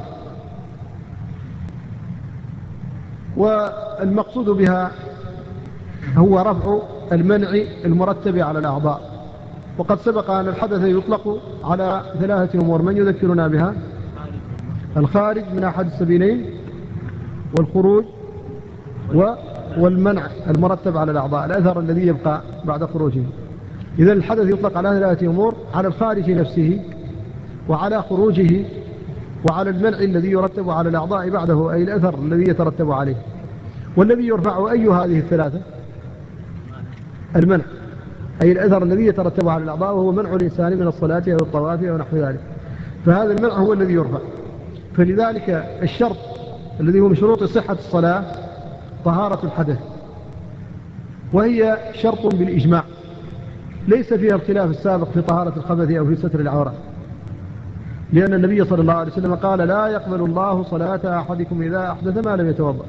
Speaker 1: والمقصود بها هو رفع المنع المرتب على الأعضاء. وقد سبق أن الحدث يطلق على ثلاثة أمور من يذكرنا بها: الخارج من أحد السبيلين، والخروج، والمنع المرتب على الأعضاء، الأثر الذي يبقى بعد خروجه. إذن الحدث يطلق على ثلاثة أمور: على الخارج نفسه، وعلى خروجه، وعلى المنع الذي يرتب على الأعضاء بعده، أي الأثر الذي يترتب عليه. والذي يرفع أي هذه الثلاثة؟ المنع، أي الأثر الذي يترتب على الأعضاء، وهو منع الإنسان من الصلاة أو الطواف أو نحو ذلك. فهذا المنع هو الذي يرفع. فلذلك الشرط الذي هو من شروط صحة الصلاة طهارة الحدث، وهي شرط بالإجماع، ليس فيها الخلاف السابق في طهارة الخبث أو في ستر العورة، لأن النبي صلى الله عليه وسلم قال لا يقبل الله صلاة أحدكم إذا أحدث ما لم يتوضأ،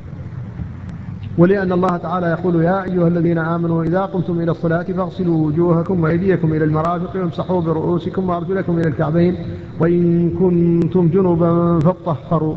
Speaker 1: ولأن الله تعالى يقول يا أيها الذين آمنوا إذا قمتم إلى الصلاة فاغسلوا وجوهكم وأيديكم إلى المرافق وامسحوا برؤوسكم وأرجلكم إلى الكعبين وإن كنتم جنبا فاطهروا.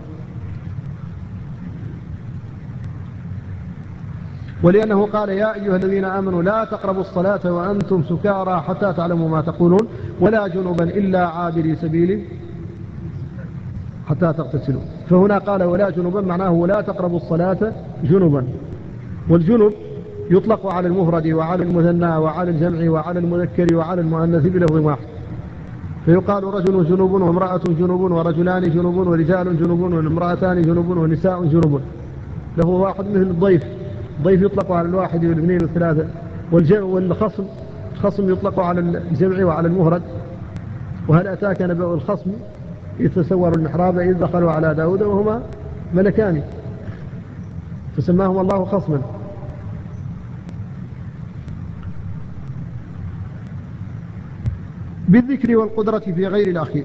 Speaker 1: ولأنه قال يا أيها الذين آمنوا لا تقربوا الصلاة وأنتم سكارى حتى تعلموا ما تقولون ولا جنبا إلا عابري سبيل حتى تغتسلوا. فهنا قال ولا جنبا معناه ولا تقربوا الصلاة جنبا. والجنب يطلق على المفرد وعلى المثنى وعلى الجمع وعلى المذكر وعلى المؤنث بلفظ واحد. فيقال رجل جنوب وامرأة جنوب ورجلان جنوب ورجال جنوب وامرأتان جنوب ونساء جنوب. له واحد مثل الضيف، الضيف يطلق على الواحد والاثنين والثلاثة. والجمع والخصم، الخصم يطلق على الجمع وعلى المفرد. وهل أتاك نبأ الخصم إذ تسوروا المحراب إذ دخلوا على داود وهما ملكان فسماهما الله خصما. بالذكر والقدرة في غير الأخير.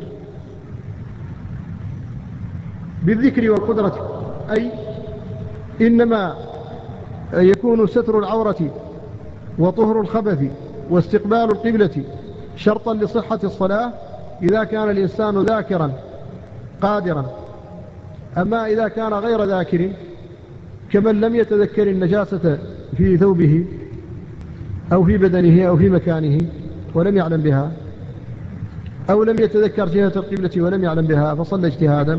Speaker 1: بالذكر والقدرة أي إنما يكون ستر العورة وطهر الخبث واستقبال القبلة شرطا لصحة الصلاة إذا كان الإنسان ذاكرا قادرا. أما إذا كان غير ذاكر كمن لم يتذكر النجاسة في ثوبه أو في بدنه أو في مكانه ولم يعلم بها، أو لم يتذكر جهة القبلة ولم يعلم بها فصلى اجتهادا،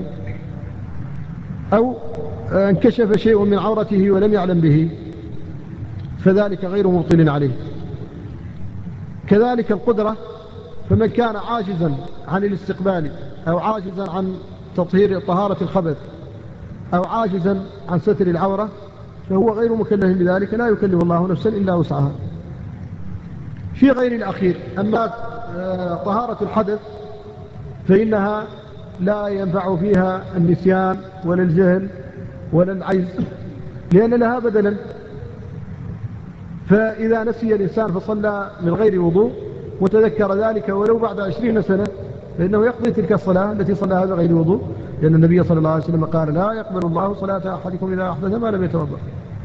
Speaker 1: أو انكشف شيء من عورته ولم يعلم به فذلك غير مبطل عليه. كذلك القدرة، فمن كان عاجزا عن الاستقبال أو عاجزا عن تطهير طهارة الخبث أو عاجزا عن ستر العورة فهو غير مكلف بذلك، لا يكلف الله نفسا إلا وسعها. في غير الأخير أما طهارة الحدث فإنها لا ينفع فيها النسيان ولا الجهل ولا العجز لأن لها بدلا. فإذا نسي الإنسان فصلى من غير وضوء وتذكر ذلك ولو بعد عشرين سنة فإنه يقضي تلك الصلاة التي صلاها بغير وضوء، لأن النبي صلى الله عليه وسلم قال لا يقبل الله صلاة أحدكم إذا أحدث ما لم يتوضأ.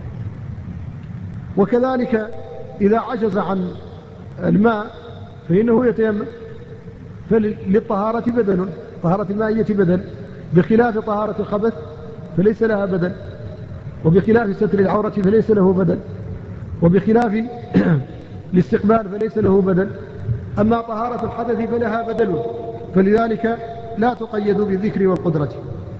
Speaker 1: وكذلك إذا عجز عن الماء فإنه يتيمم، فللطهارة بدل، طهارة المائية بدل، بخلاف طهارة الخبث فليس لها بدل، وبخلاف ستر العورة فليس له بدل، وبخلاف الاستقبال فليس له بدل. أما طهارة الحدث فلها بدل، فلذلك لا تقيد بالذكر والقدرة.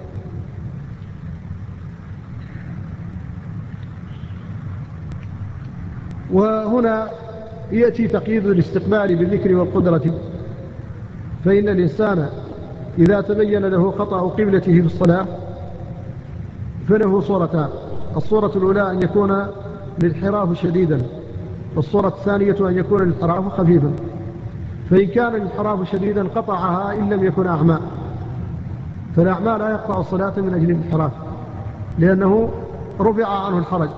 Speaker 1: وهنا يأتي تقييد الاستقبال بالذكر والقدرة، فإن الإنسان إذا تبين له خطأ قبلته في الصلاة فله صورتان: الصورة الأولى أن يكون الانحراف شديدا، والصورة الثانية أن يكون الانحراف خفيفا. فإن كان الانحراف شديدا قطعها إن لم يكن أعمى، فالأعمى لا يقطع الصلاة من أجل الانحراف لأنه رفع عنه الحرج،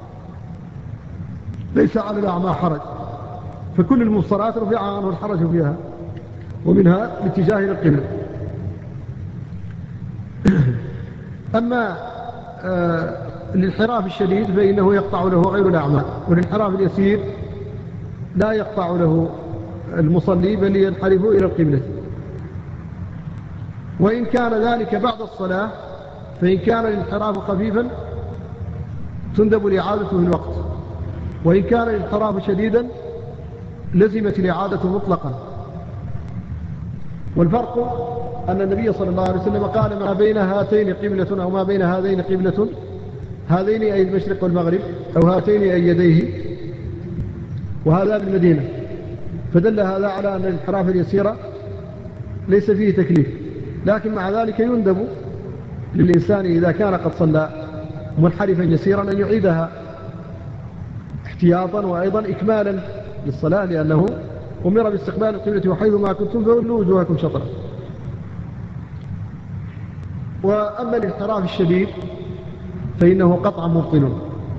Speaker 1: ليس على الأعمى حرج، فكل المبصرات رفع عنه الحرج فيها ومنها الاتجاه إلى القبلة. أما آه الانحراف الشديد فإنه يقطع له غير الأعمى، والانحراف اليسير لا يقطع له المصلي بل ينحرف إلى القبلة. وإن كان ذلك بعد الصلاة فإن كان الانحراف خفيفا تندب الإعادة في الوقت، وإن كان الانحراف شديدا لزمت الإعادة مطلقا. والفرق أن النبي صلى الله عليه وسلم قال ما بين هاتين قبلة أو ما بين هذين قبلة، هذين أي المشرق والمغرب، أو هاتين أي يديه، وهذا بالمدينة، فدل هذا على أن الانحراف اليسير ليس فيه تكليف، لكن مع ذلك يندب للإنسان إذا كان قد صلى منحرفا يسيرا أن يعيدها احتياطا وأيضا إكمالا للصلاة، لأنه أمر باستقبال القبلة وحيث ما كنتم فولوا وجوهكم شطرا. وأما الانحراف الشديد فإنه قطعا مبطل.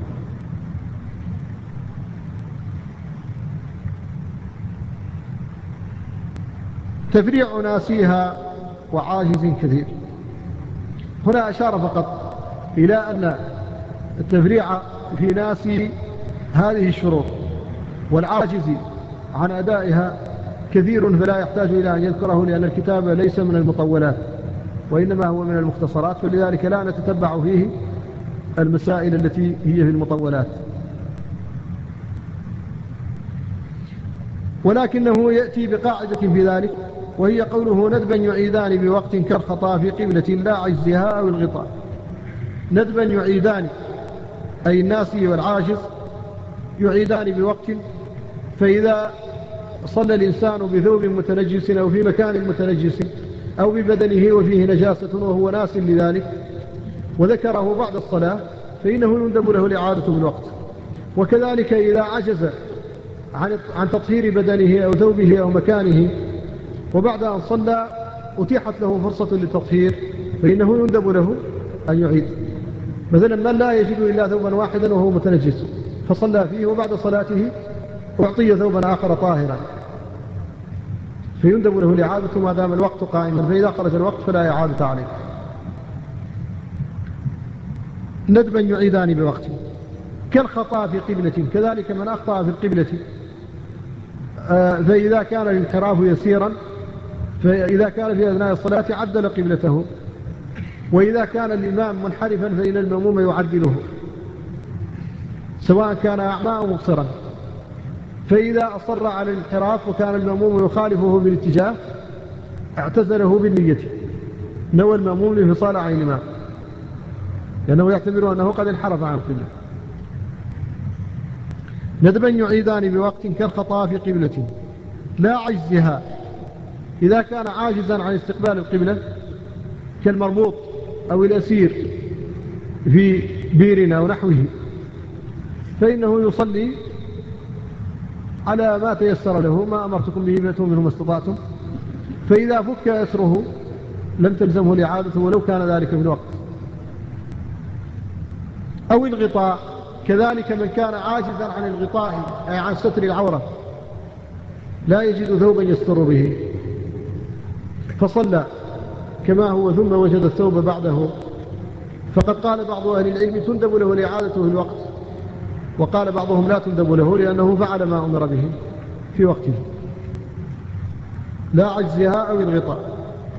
Speaker 1: تفريع ناسيها وعاجز كثير. هنا أشار فقط إلى أن التفريع في ناسي هذه الشروط والعاجز عن أدائها كثير، فلا يحتاج إلى أن يذكره لأن الكتاب ليس من المطولات وإنما هو من المختصرات، فلذلك لا نتتبع فيه المسائل التي هي في المطولات. ولكنه يأتي بقاعدة في ذلك، وهي قوله ندبا يعيدان بوقت كالخطا في قبلة لا عجزها أو الغطاء. ندبا يعيدان أي الناسي والعاجز يعيدان بوقت، فإذا صلى الإنسان بثوب متنجس أو في مكان متنجس أو ببدنه وفيه نجاسة وهو ناس لذلك وذكره بعد الصلاة فإنه يندب له الإعادة بالوقت. وكذلك إذا عجز عن تطهير بدنه أو ثوبه أو مكانه وبعد أن صلى أتيحت له فرصة للتطهير فإنه يندب له أن يعيد. مثلا من لا يجد إلا ثوبا واحدا وهو متنجس فصلى فيه وبعد صلاته أعطي ثوبا آخر طاهرا فيندب له الإعادة ما دام الوقت قائما، فإذا خرج الوقت فلا إعادة عليه. ندبا يعيدان بوقت كالخطأ في قبلة، كذلك من أخطأ في القبلة فإذا كان الانحراف يسيرا فإذا كان في أثناء الصلاة عدل قبلته، وإذا كان الإمام منحرفا فإن المأموم يعدله سواء كان أعمى أو مبصرا. فإذا أصر على الانحراف وكان المأموم يخالفه بالاتجاه اعتزله بالنية، نوى المأموم لانفصال عن الإمام لأنه يعتبر أنه قد انحرف عن القبلة. ندبا يعيدان بوقت كالخطأ في قبلة لا عجزها، إذا كان عاجزا عن استقبال القبلة كالمربوط أو الأسير في بير أو نحوه فإنه يصلي على ما تيسر له، ما أمرتكم به فأتوا منه ما استطعتم، فإذا فك أسره لم تلزمه الإعادة ولو كان ذلك في الوقت. أو الغطاء، كذلك من كان عاجزا عن الغطاء أي عن ستر العورة لا يجد ثوبا يستر به فصلى كما هو ثم وجد الثوب بعده، فقد قال بعض أهل العلم تندب له الإعادة في الوقت، وقال بعضهم لا تندب له لأنه فعل ما أمر به في وقته. لا عجزها أو الغطاء.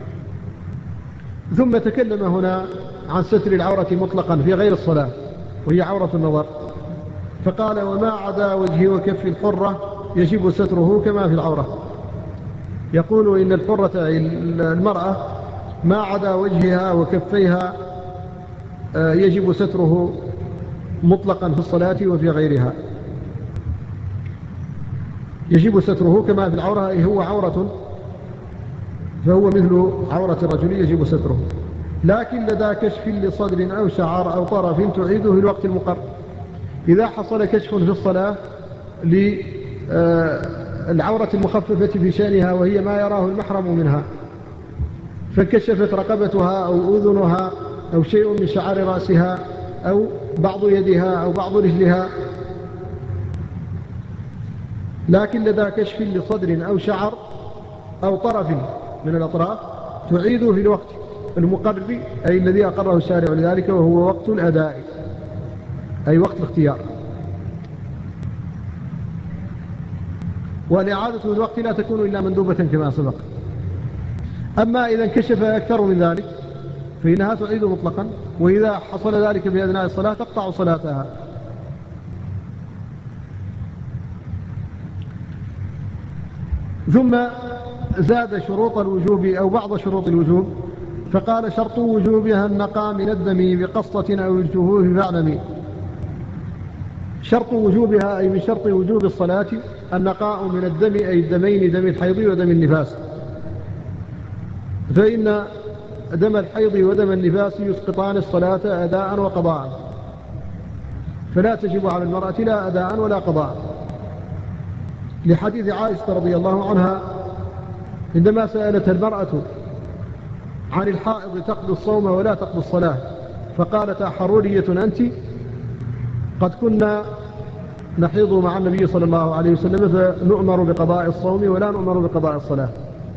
Speaker 1: ثم تكلم هنا عن ستر العورة مطلقا في غير الصلاة وهي عورة النظر، فقال وما عدا وجه وكف الحرة يجب ستره كما في العورة. يقول إن الحرة المرأة ما عدا وجهها وكفيها يجب ستره مطلقا في الصلاة وفي غيرها، يجب ستره كما في العورة أي هو عورة فهو مثل عورة الرجل يجب ستره. لكن لدى كشف لصدر أو شعر أو طرف تعيده في الوقت المقرر. إذا حصل كشف في الصلاة للعورة المخففة في شأنها وهي ما يراه المحرم منها فكشفت رقبتها أو أذنها أو شيء من شعر رأسها أو بعض يدها أو بعض رجلها، لكن لدى كشف لصدر أو شعر أو طرف من الأطراف تعيده في الوقت المقرر أي الذي أقره الشارع لذلك وهو وقت الأداء أي وقت الاختيار. والإعادة في الوقت لا تكون إلا مندوبة كما سبق. أما إذا انكشف أكثر من ذلك فإنها تعيد مطلقا، وإذا حصل ذلك في أثناء الصلاة تقطع صلاتها. ثم زاد شروط الوجوب أو بعض شروط الوجوب فقال شرط وجوبها النقاء من الدم بقصة أو الجهوف فاعلمي. شرط وجوبها أي من شرط وجوب الصلاة النقاء من الدم أي الدمين دم الحيض ودم النفاس، فإن دم الحيض ودم النفاس يسقطان الصلاة أداء وقضاء، فلا تجب على المرأة لا أداء ولا قضاء، لحديث عائشة رضي الله عنها عندما سألت المرأة عن الحائض تقضي الصوم ولا تقضي الصلاة فقالت أحرورية أنت؟ قد كنا نحيض مع النبي صلى الله عليه وسلم فنؤمر بقضاء الصوم ولا نؤمر بقضاء الصلاة.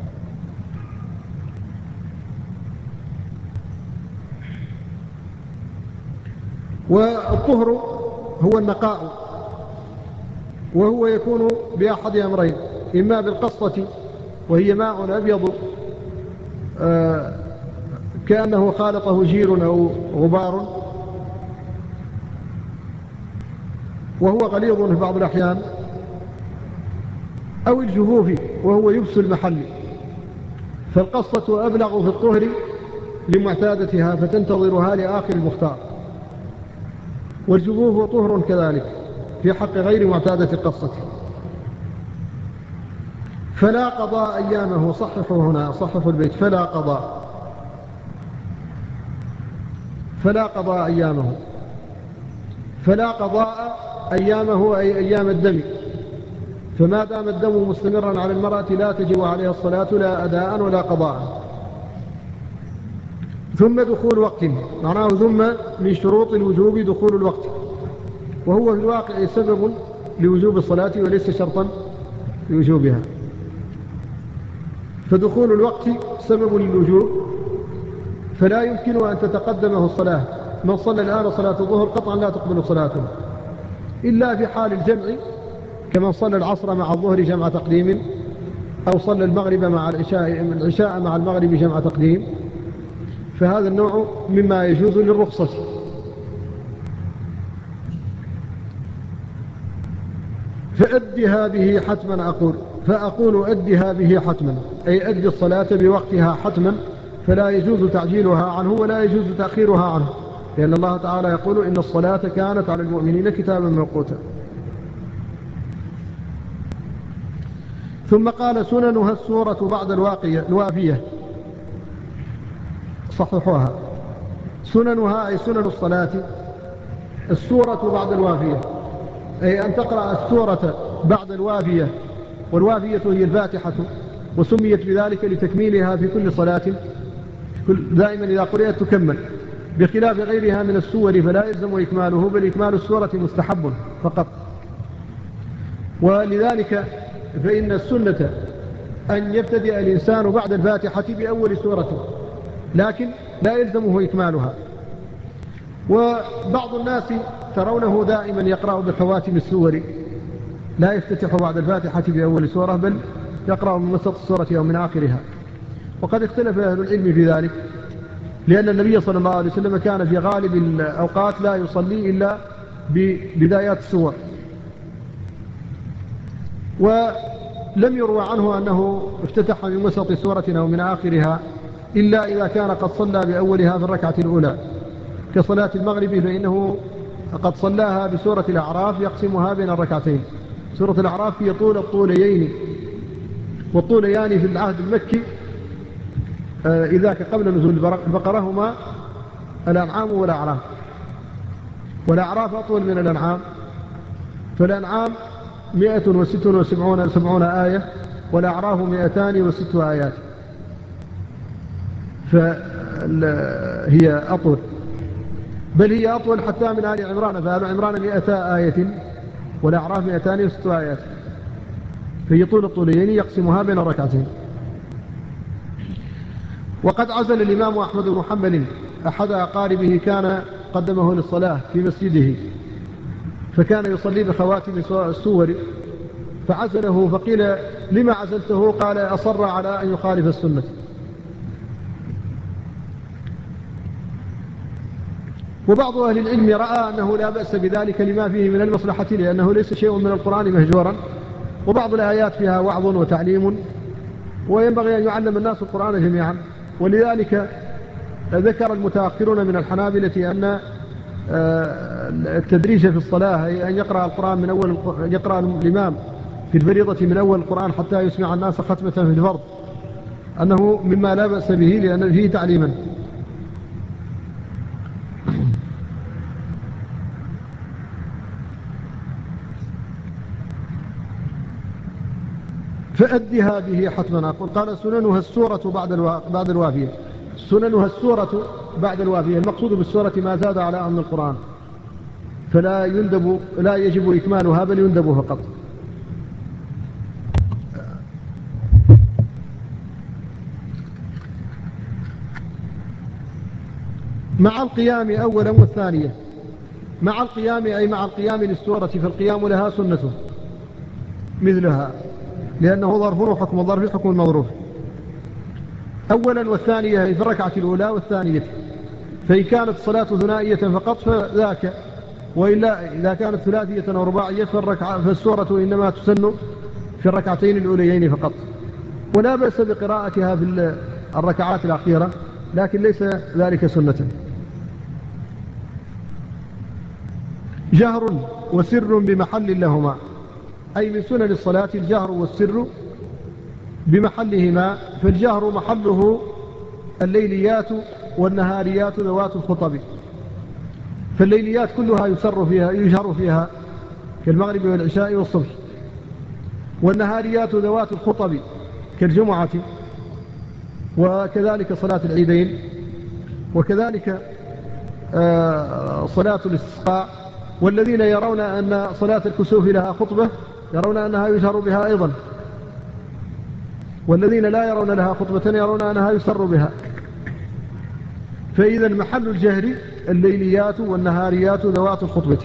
Speaker 1: والطهر هو النقاء، وهو يكون بأحد أمرين، إما بالقصة وهي ماء أبيض آه كأنه خالطه جير أو غبار وهو غليظ في بعض الأحيان، أو الجفوف وهو يبس المحل، فالقصة أبلغ في الطهر لمعتادتها فتنتظرها لآخر المختار، والجفوف طهر كذلك في حق غير معتادة القصة. فلا قضاء أيامه، صححوا هنا، صححوا البيت، فلا قضاء، فلا قضاء أيامه، فلا قضاء أيامه أي أيام الدم، فما دام الدم مستمرا على المرأة لا تجب عليها الصلاة لا أداء ولا قضاء. ثم دخول وقت، معناه ثم من شروط الوجوب دخول الوقت، وهو في الواقع سبب لوجوب الصلاة وليس شرطا لوجوبها. فدخول الوقت سبب للوجوب، فلا يمكن أن تتقدمه الصلاة. من صلى الآن صلاة الظهر قطعا لا تقبل صلاته إلا في حال الجمع، كمن صلى العصر مع الظهر جمع تقديم، أو صلى المغرب مع العشاء, العشاء مع المغرب جمع تقديم، فهذا النوع مما يجوز للرخصة. فأدها به حتما أقول، فأقول أدها به حتما، أي أدي الصلاة بوقتها حتما، فلا يجوز تعجيلها عنه ولا يجوز تأخيرها عنه، لأن الله تعالى يقول إن الصلاة كانت على المؤمنين كتابا موقوتا. ثم قال سننها السورة بعد الواقية الوافية، صححوها، سننها أي سنن الصلاة السورة بعد الوافية، أي أن تقرأ السورة بعد الوافية، والوافية هي الفاتحة، وسميت بذلك لتكميلها في كل صلاة، دائما إذا قرأت تكمل، بخلاف غيرها من السور فلا يلزم إكماله، بل إكمال السورة مستحب فقط. ولذلك فإن السنة أن يبتدئ الإنسان بعد الفاتحة بأول سورة، لكن لا يلزمه إكمالها. وبعض الناس ترونه دائما يقرأ بخواتم السور، لا يفتتح بعد الفاتحة بأول سورة، بل يقرأ من وسط السورة أو من آخرها. وقد اختلف أهل العلم في ذلك، لأن النبي صلى الله عليه وسلم كان في غالب الأوقات لا يصلي إلا ببدايات السور، ولم يروى عنه أنه افتتح من وسط سورة أو من آخرها إلا إذا كان قد صلى بأولها في الركعة الأولى، كصلاة المغرب فإنه قد صلاها بسورة الأعراف يقسمها بين الركعتين. سورة الأعراف هي طول الطوليين، والطوليان في العهد المكي إذا قبل نزول البقرة هما الأنعام والأعراف، والأعراف أطول من الأنعام، فالأنعام مئة وستة وسبعون سبعون آية، والأعراف مئتان وست آيات، فهي أطول، بل هي أطول حتى من آل عمران، فآل عمران مئتا آية والأعراف مئتان وست آيات، فهي طول الطوليين يقسمها بين ركعتين. وقد عزل الإمام أحمد بن حنبل أحد أقاربه كان قدمه للصلاة في مسجده، فكان يصلي بخواتم السور، فعزله، فقيل لما عزلته؟ قال أصر على أن يخالف السنة. وبعض أهل العلم رأى أنه لا بأس بذلك لما فيه من المصلحة، لأنه ليس شيء من القرآن مهجورا، وبعض الآيات فيها وعظ وتعليم، وينبغي أن يعلم الناس القرآن جميعا. ولذلك ذكر المتأخرون من الحنابلة أن التدريج في الصلاة أي أن يقرأ القرآن من أول، يقرأ الإمام في الفريضة من أول القرآن حتى يسمع الناس ختمة في الفرض، أنه مما لا بأس به لأن فيه تعليما. فأدها به حتما أقول. قال سننها السورة بعد بعد الوافية، سننها السورة بعد الوافية، المقصود بالسورة ما زاد على أم القرآن، فلا يندب لا يجب إكمالها بل يندب فقط. مع القيام أولا والثانية، مع القيام أي مع القيام للسورة، فالقيام لها سنة مثلها، لأنه ظرف وحكم الظرف حكم المظروف. أولا والثانية في الركعة الأولى والثانية، فإن كانت الصلاة ثنائية فقط فذاك، وإلا إذا كانت ثلاثية أو رباعية فالركعة فالسورة إنما تسن في الركعتين الأوليين فقط، ولا بأس بقراءتها في الركعات الأخيرة، لكن ليس ذلك سنة. جهر وسر بمحل لهما، أي من سنن الصلاة الجهر والسر بمحلهما، فالجهر محله الليليات والنهاريات ذوات الخطب، فالليليات كلها يسر فيها يجهر فيها كالمغرب والعشاء والصبح، والنهاريات ذوات الخطب كالجمعة وكذلك صلاة العيدين، وكذلك صلاة الاستسقاء. والذين يرون أن صلاة الكسوف لها خطبة يرون أنها يجهر بها أيضا، والذين لا يرون لها خطبة يرون أنها يسر بها. فإذا محل الجهر الليليات والنهاريات ذوات الخطبة.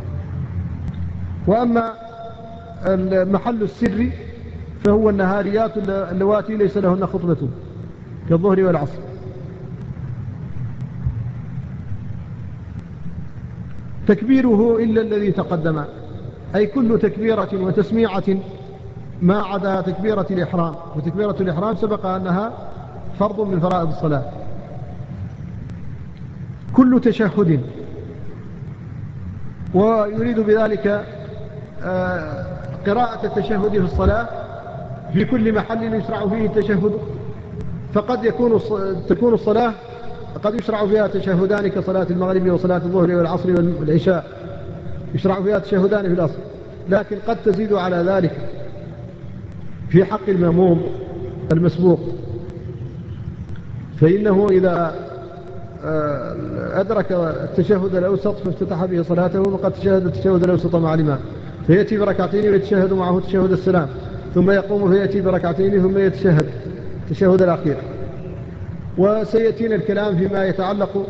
Speaker 1: وأما محل السر فهو النهاريات اللواتي ليس لهن خطبة كالظهر والعصر. تكبيره إلا الذي تقدم، أي كل تكبيرة وتسميعة ما عدا تكبيرة الإحرام، وتكبيرة الإحرام سبق أنها فرض من فرائض الصلاة. كل تشهد، ويريد بذلك قراءة التشهد في الصلاة في كل محل يشرع فيه التشهد، فقد يكون تكون الصلاة قد يشرع فيها تشهدان كصلاة المغرب وصلاة الظهر والعصر والعشاء، يشرع فيها تشهدان في الأصل، لكن قد تزيد على ذلك في حق المأموم المسبوق، فإنه إذا أدرك التشهد الأوسط فافتتح به صلاته، وقد تشهد التشهد الأوسط مع الإمام فيأتي بركعتين ويتشهد معه تشهد السلام، ثم يقوم فيأتي بركعتين ثم يتشهد التشهد الأخير. وسيأتينا الكلام فيما يتعلق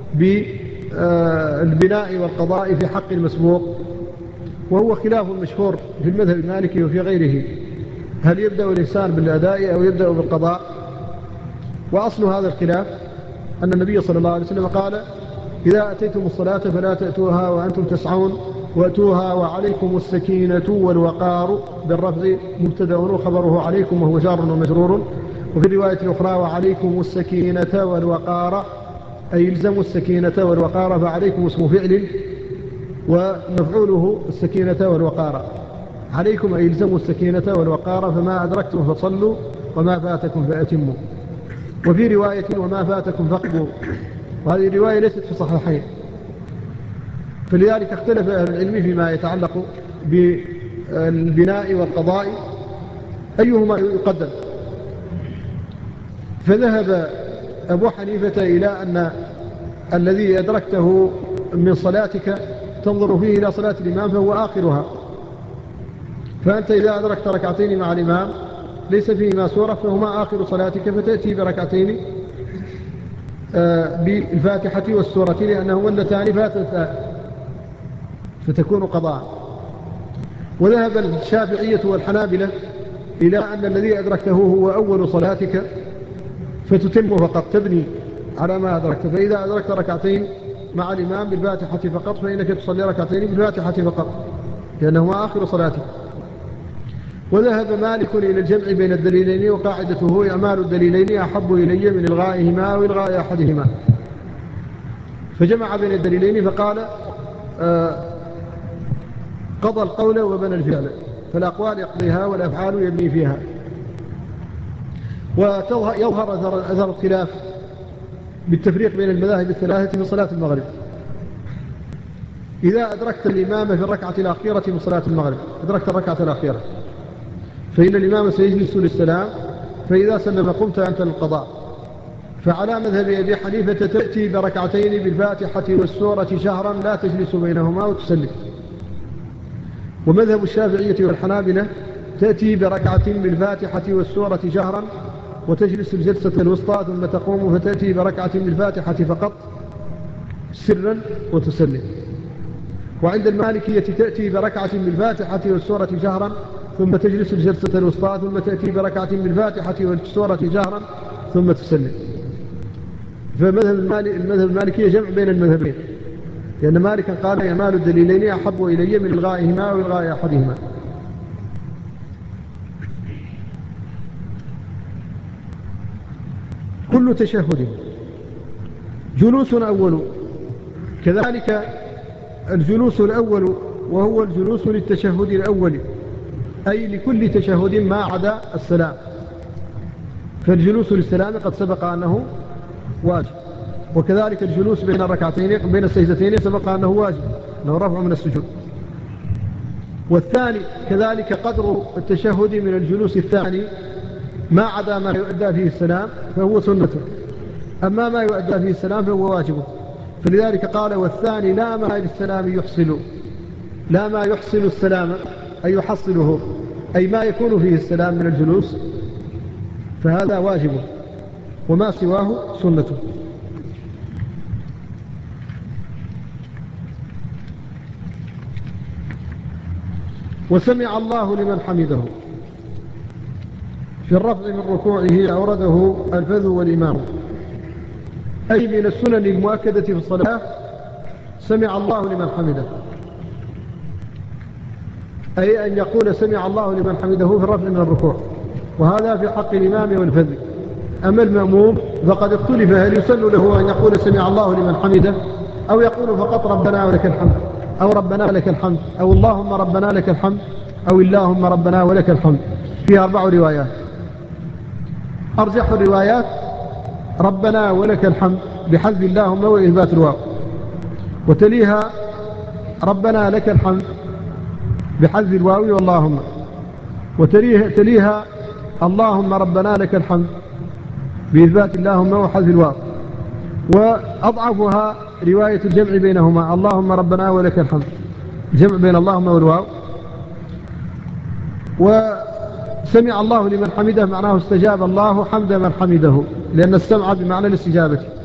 Speaker 1: بالبناء والقضاء في حق المسبوق، وهو خلاف مشهور في المذهب المالكي وفي غيره، هل يبدأ الإنسان بالأداء أو يبدأ بالقضاء؟ وأصل هذا الخلاف أن النبي صلى الله عليه وسلم قال: إذا أتيتم الصلاة فلا تأتوها وأنتم تسعون، وأتوها وعليكم السكينة والوقار، بالرفض مبتدأ وخبره عليكم وهو جار ومجرور. وفي الرواية الأخرى: وعليكم السكينة والوقار، أي الزموا السكينة والوقار، فعليكم اسم فعل ومفعوله السكينة والوقار، عليكم أي الزموا السكينة والوقار، فما أدركتم فصلوا وما فاتكم فأتموا. وفي رواية: وما فاتكم فاقضوا، وهذه الرواية ليست في صحيحين، فلذلك اختلف أهل العلم فيما يتعلق بالبناء والقضاء أيهما يقدم. فذهب أبو حنيفة إلى أن الذي أدركته من صلاتك تنظر فيه إلى صلاة الإمام فهو آخرها، فأنت إذا أدركت ركعتين مع الإمام ليس فيهما سورة فهما آخر صلاتك، فتأتي بركعتين بالفاتحة والسورة لأنهما اللتان فاتتا فتكون قضاء. وذهب الشافعية والحنابلة إلى أن الذي أدركته هو أول صلاتك فتتم فقط، تبني على ما أدركت. فإذا أدركت ركعتين مع الإمام بالفاتحة فقط فإنك تصلي ركعتين بالفاتحة فقط لأنهما آخر صلاتك. وذهب مالك إلى الجمع بين الدليلين، وقاعدته: إعمال الدليلين أحب إلي من إلغائهما أو إلغاء أحدهما. فجمع بين الدليلين فقال: آه قضى القول وبنى الفعل، فالأقوال يقضيها والأفعال يبني فيها. ويظهر أثر الخلاف بالتفريق بين المذاهب الثلاثة في صلاة المغرب. إذا أدركت الإمام في الركعة الأخيرة من صلاة المغرب، أدركت الركعة الأخيرة، فإن الإمام سيجلس للسلام، فإذا سلم قمت أنت للقضاء. فعلى مذهب أبي حنيفة تأتي بركعتين بالفاتحة والسورة شهرا لا تجلس بينهما وتسلم. ومذهب الشافعية والحنابلة تأتي بركعة بالفاتحة والسورة شهرا وتجلس الجلسة الوسطى ثم تقوم فتأتي بركعة بالفاتحة فقط سرا وتسلم. وعند المالكية تأتي بركعة بالفاتحة والسورة شهرا ثم تجلس الجلسة الوسطى ثم تأتي بركعة بالفاتحة والسورة جهرا ثم تسلم. فمذهب المذهب المالكية جمع بين المذهبين، لأن مالكا قال: إعمال الدليلين أحب إلي من إلغائهما أو إلغاء أحدهما. كل تشهد جلوس أول، كذلك الجلوس الأول وهو الجلوس للتشهد الأول، أي لكل تشهد ما عدا السلام، فالجلوس للسلام قد سبق أنه واجب، وكذلك الجلوس بين الركعتين بين السجدتين سبق أنه واجب، أنه رفع من السجود. والثاني كذلك قدر التشهد من الجلوس الثاني ما عدا ما يؤدى فيه السلام فهو سنته، أما ما يؤدى فيه السلام فهو واجبه. فلذلك قال والثاني لا ما للسلام يحصل، لا ما يحصل السلام أي يحصله، أي ما يكون فيه السلام من الجلوس فهذا واجبه، وما سواه سنته. وسمع الله لمن حمده في الرفع من ركوعه أورده الفذ والإمام، أي من السنن المؤكدة في الصلاة سمع الله لمن حمده، أي أن يقول سمع الله لمن حمده في الرفع من الركوع، وهذا في حق الإمام والفذ. أما المأموم فقد اختلف هل يسن له أن يقول سمع الله لمن حمده أو يقول فقط ربنا ولك الحمد، أو ربنا لك الحمد، أو اللهم ربنا لك الحمد، أو اللهم ربنا ولك الحمد. فيها أربع روايات، أرجح الروايات ربنا ولك الحمد بحذف اللهم وإثبات الواو، وتليها ربنا لك الحمد بحذف الواو واللهم، وتليها اللهم ربنا لك الحمد بإثبات اللهم وحذف الواو، وأضعفها رواية الجمع بينهما اللهم ربنا ولك الحمد، جمع بين اللهم والواو. وسمع الله لمن حمده معناه استجاب الله حمد من حمده، لأن السمع بمعنى الاستجابة.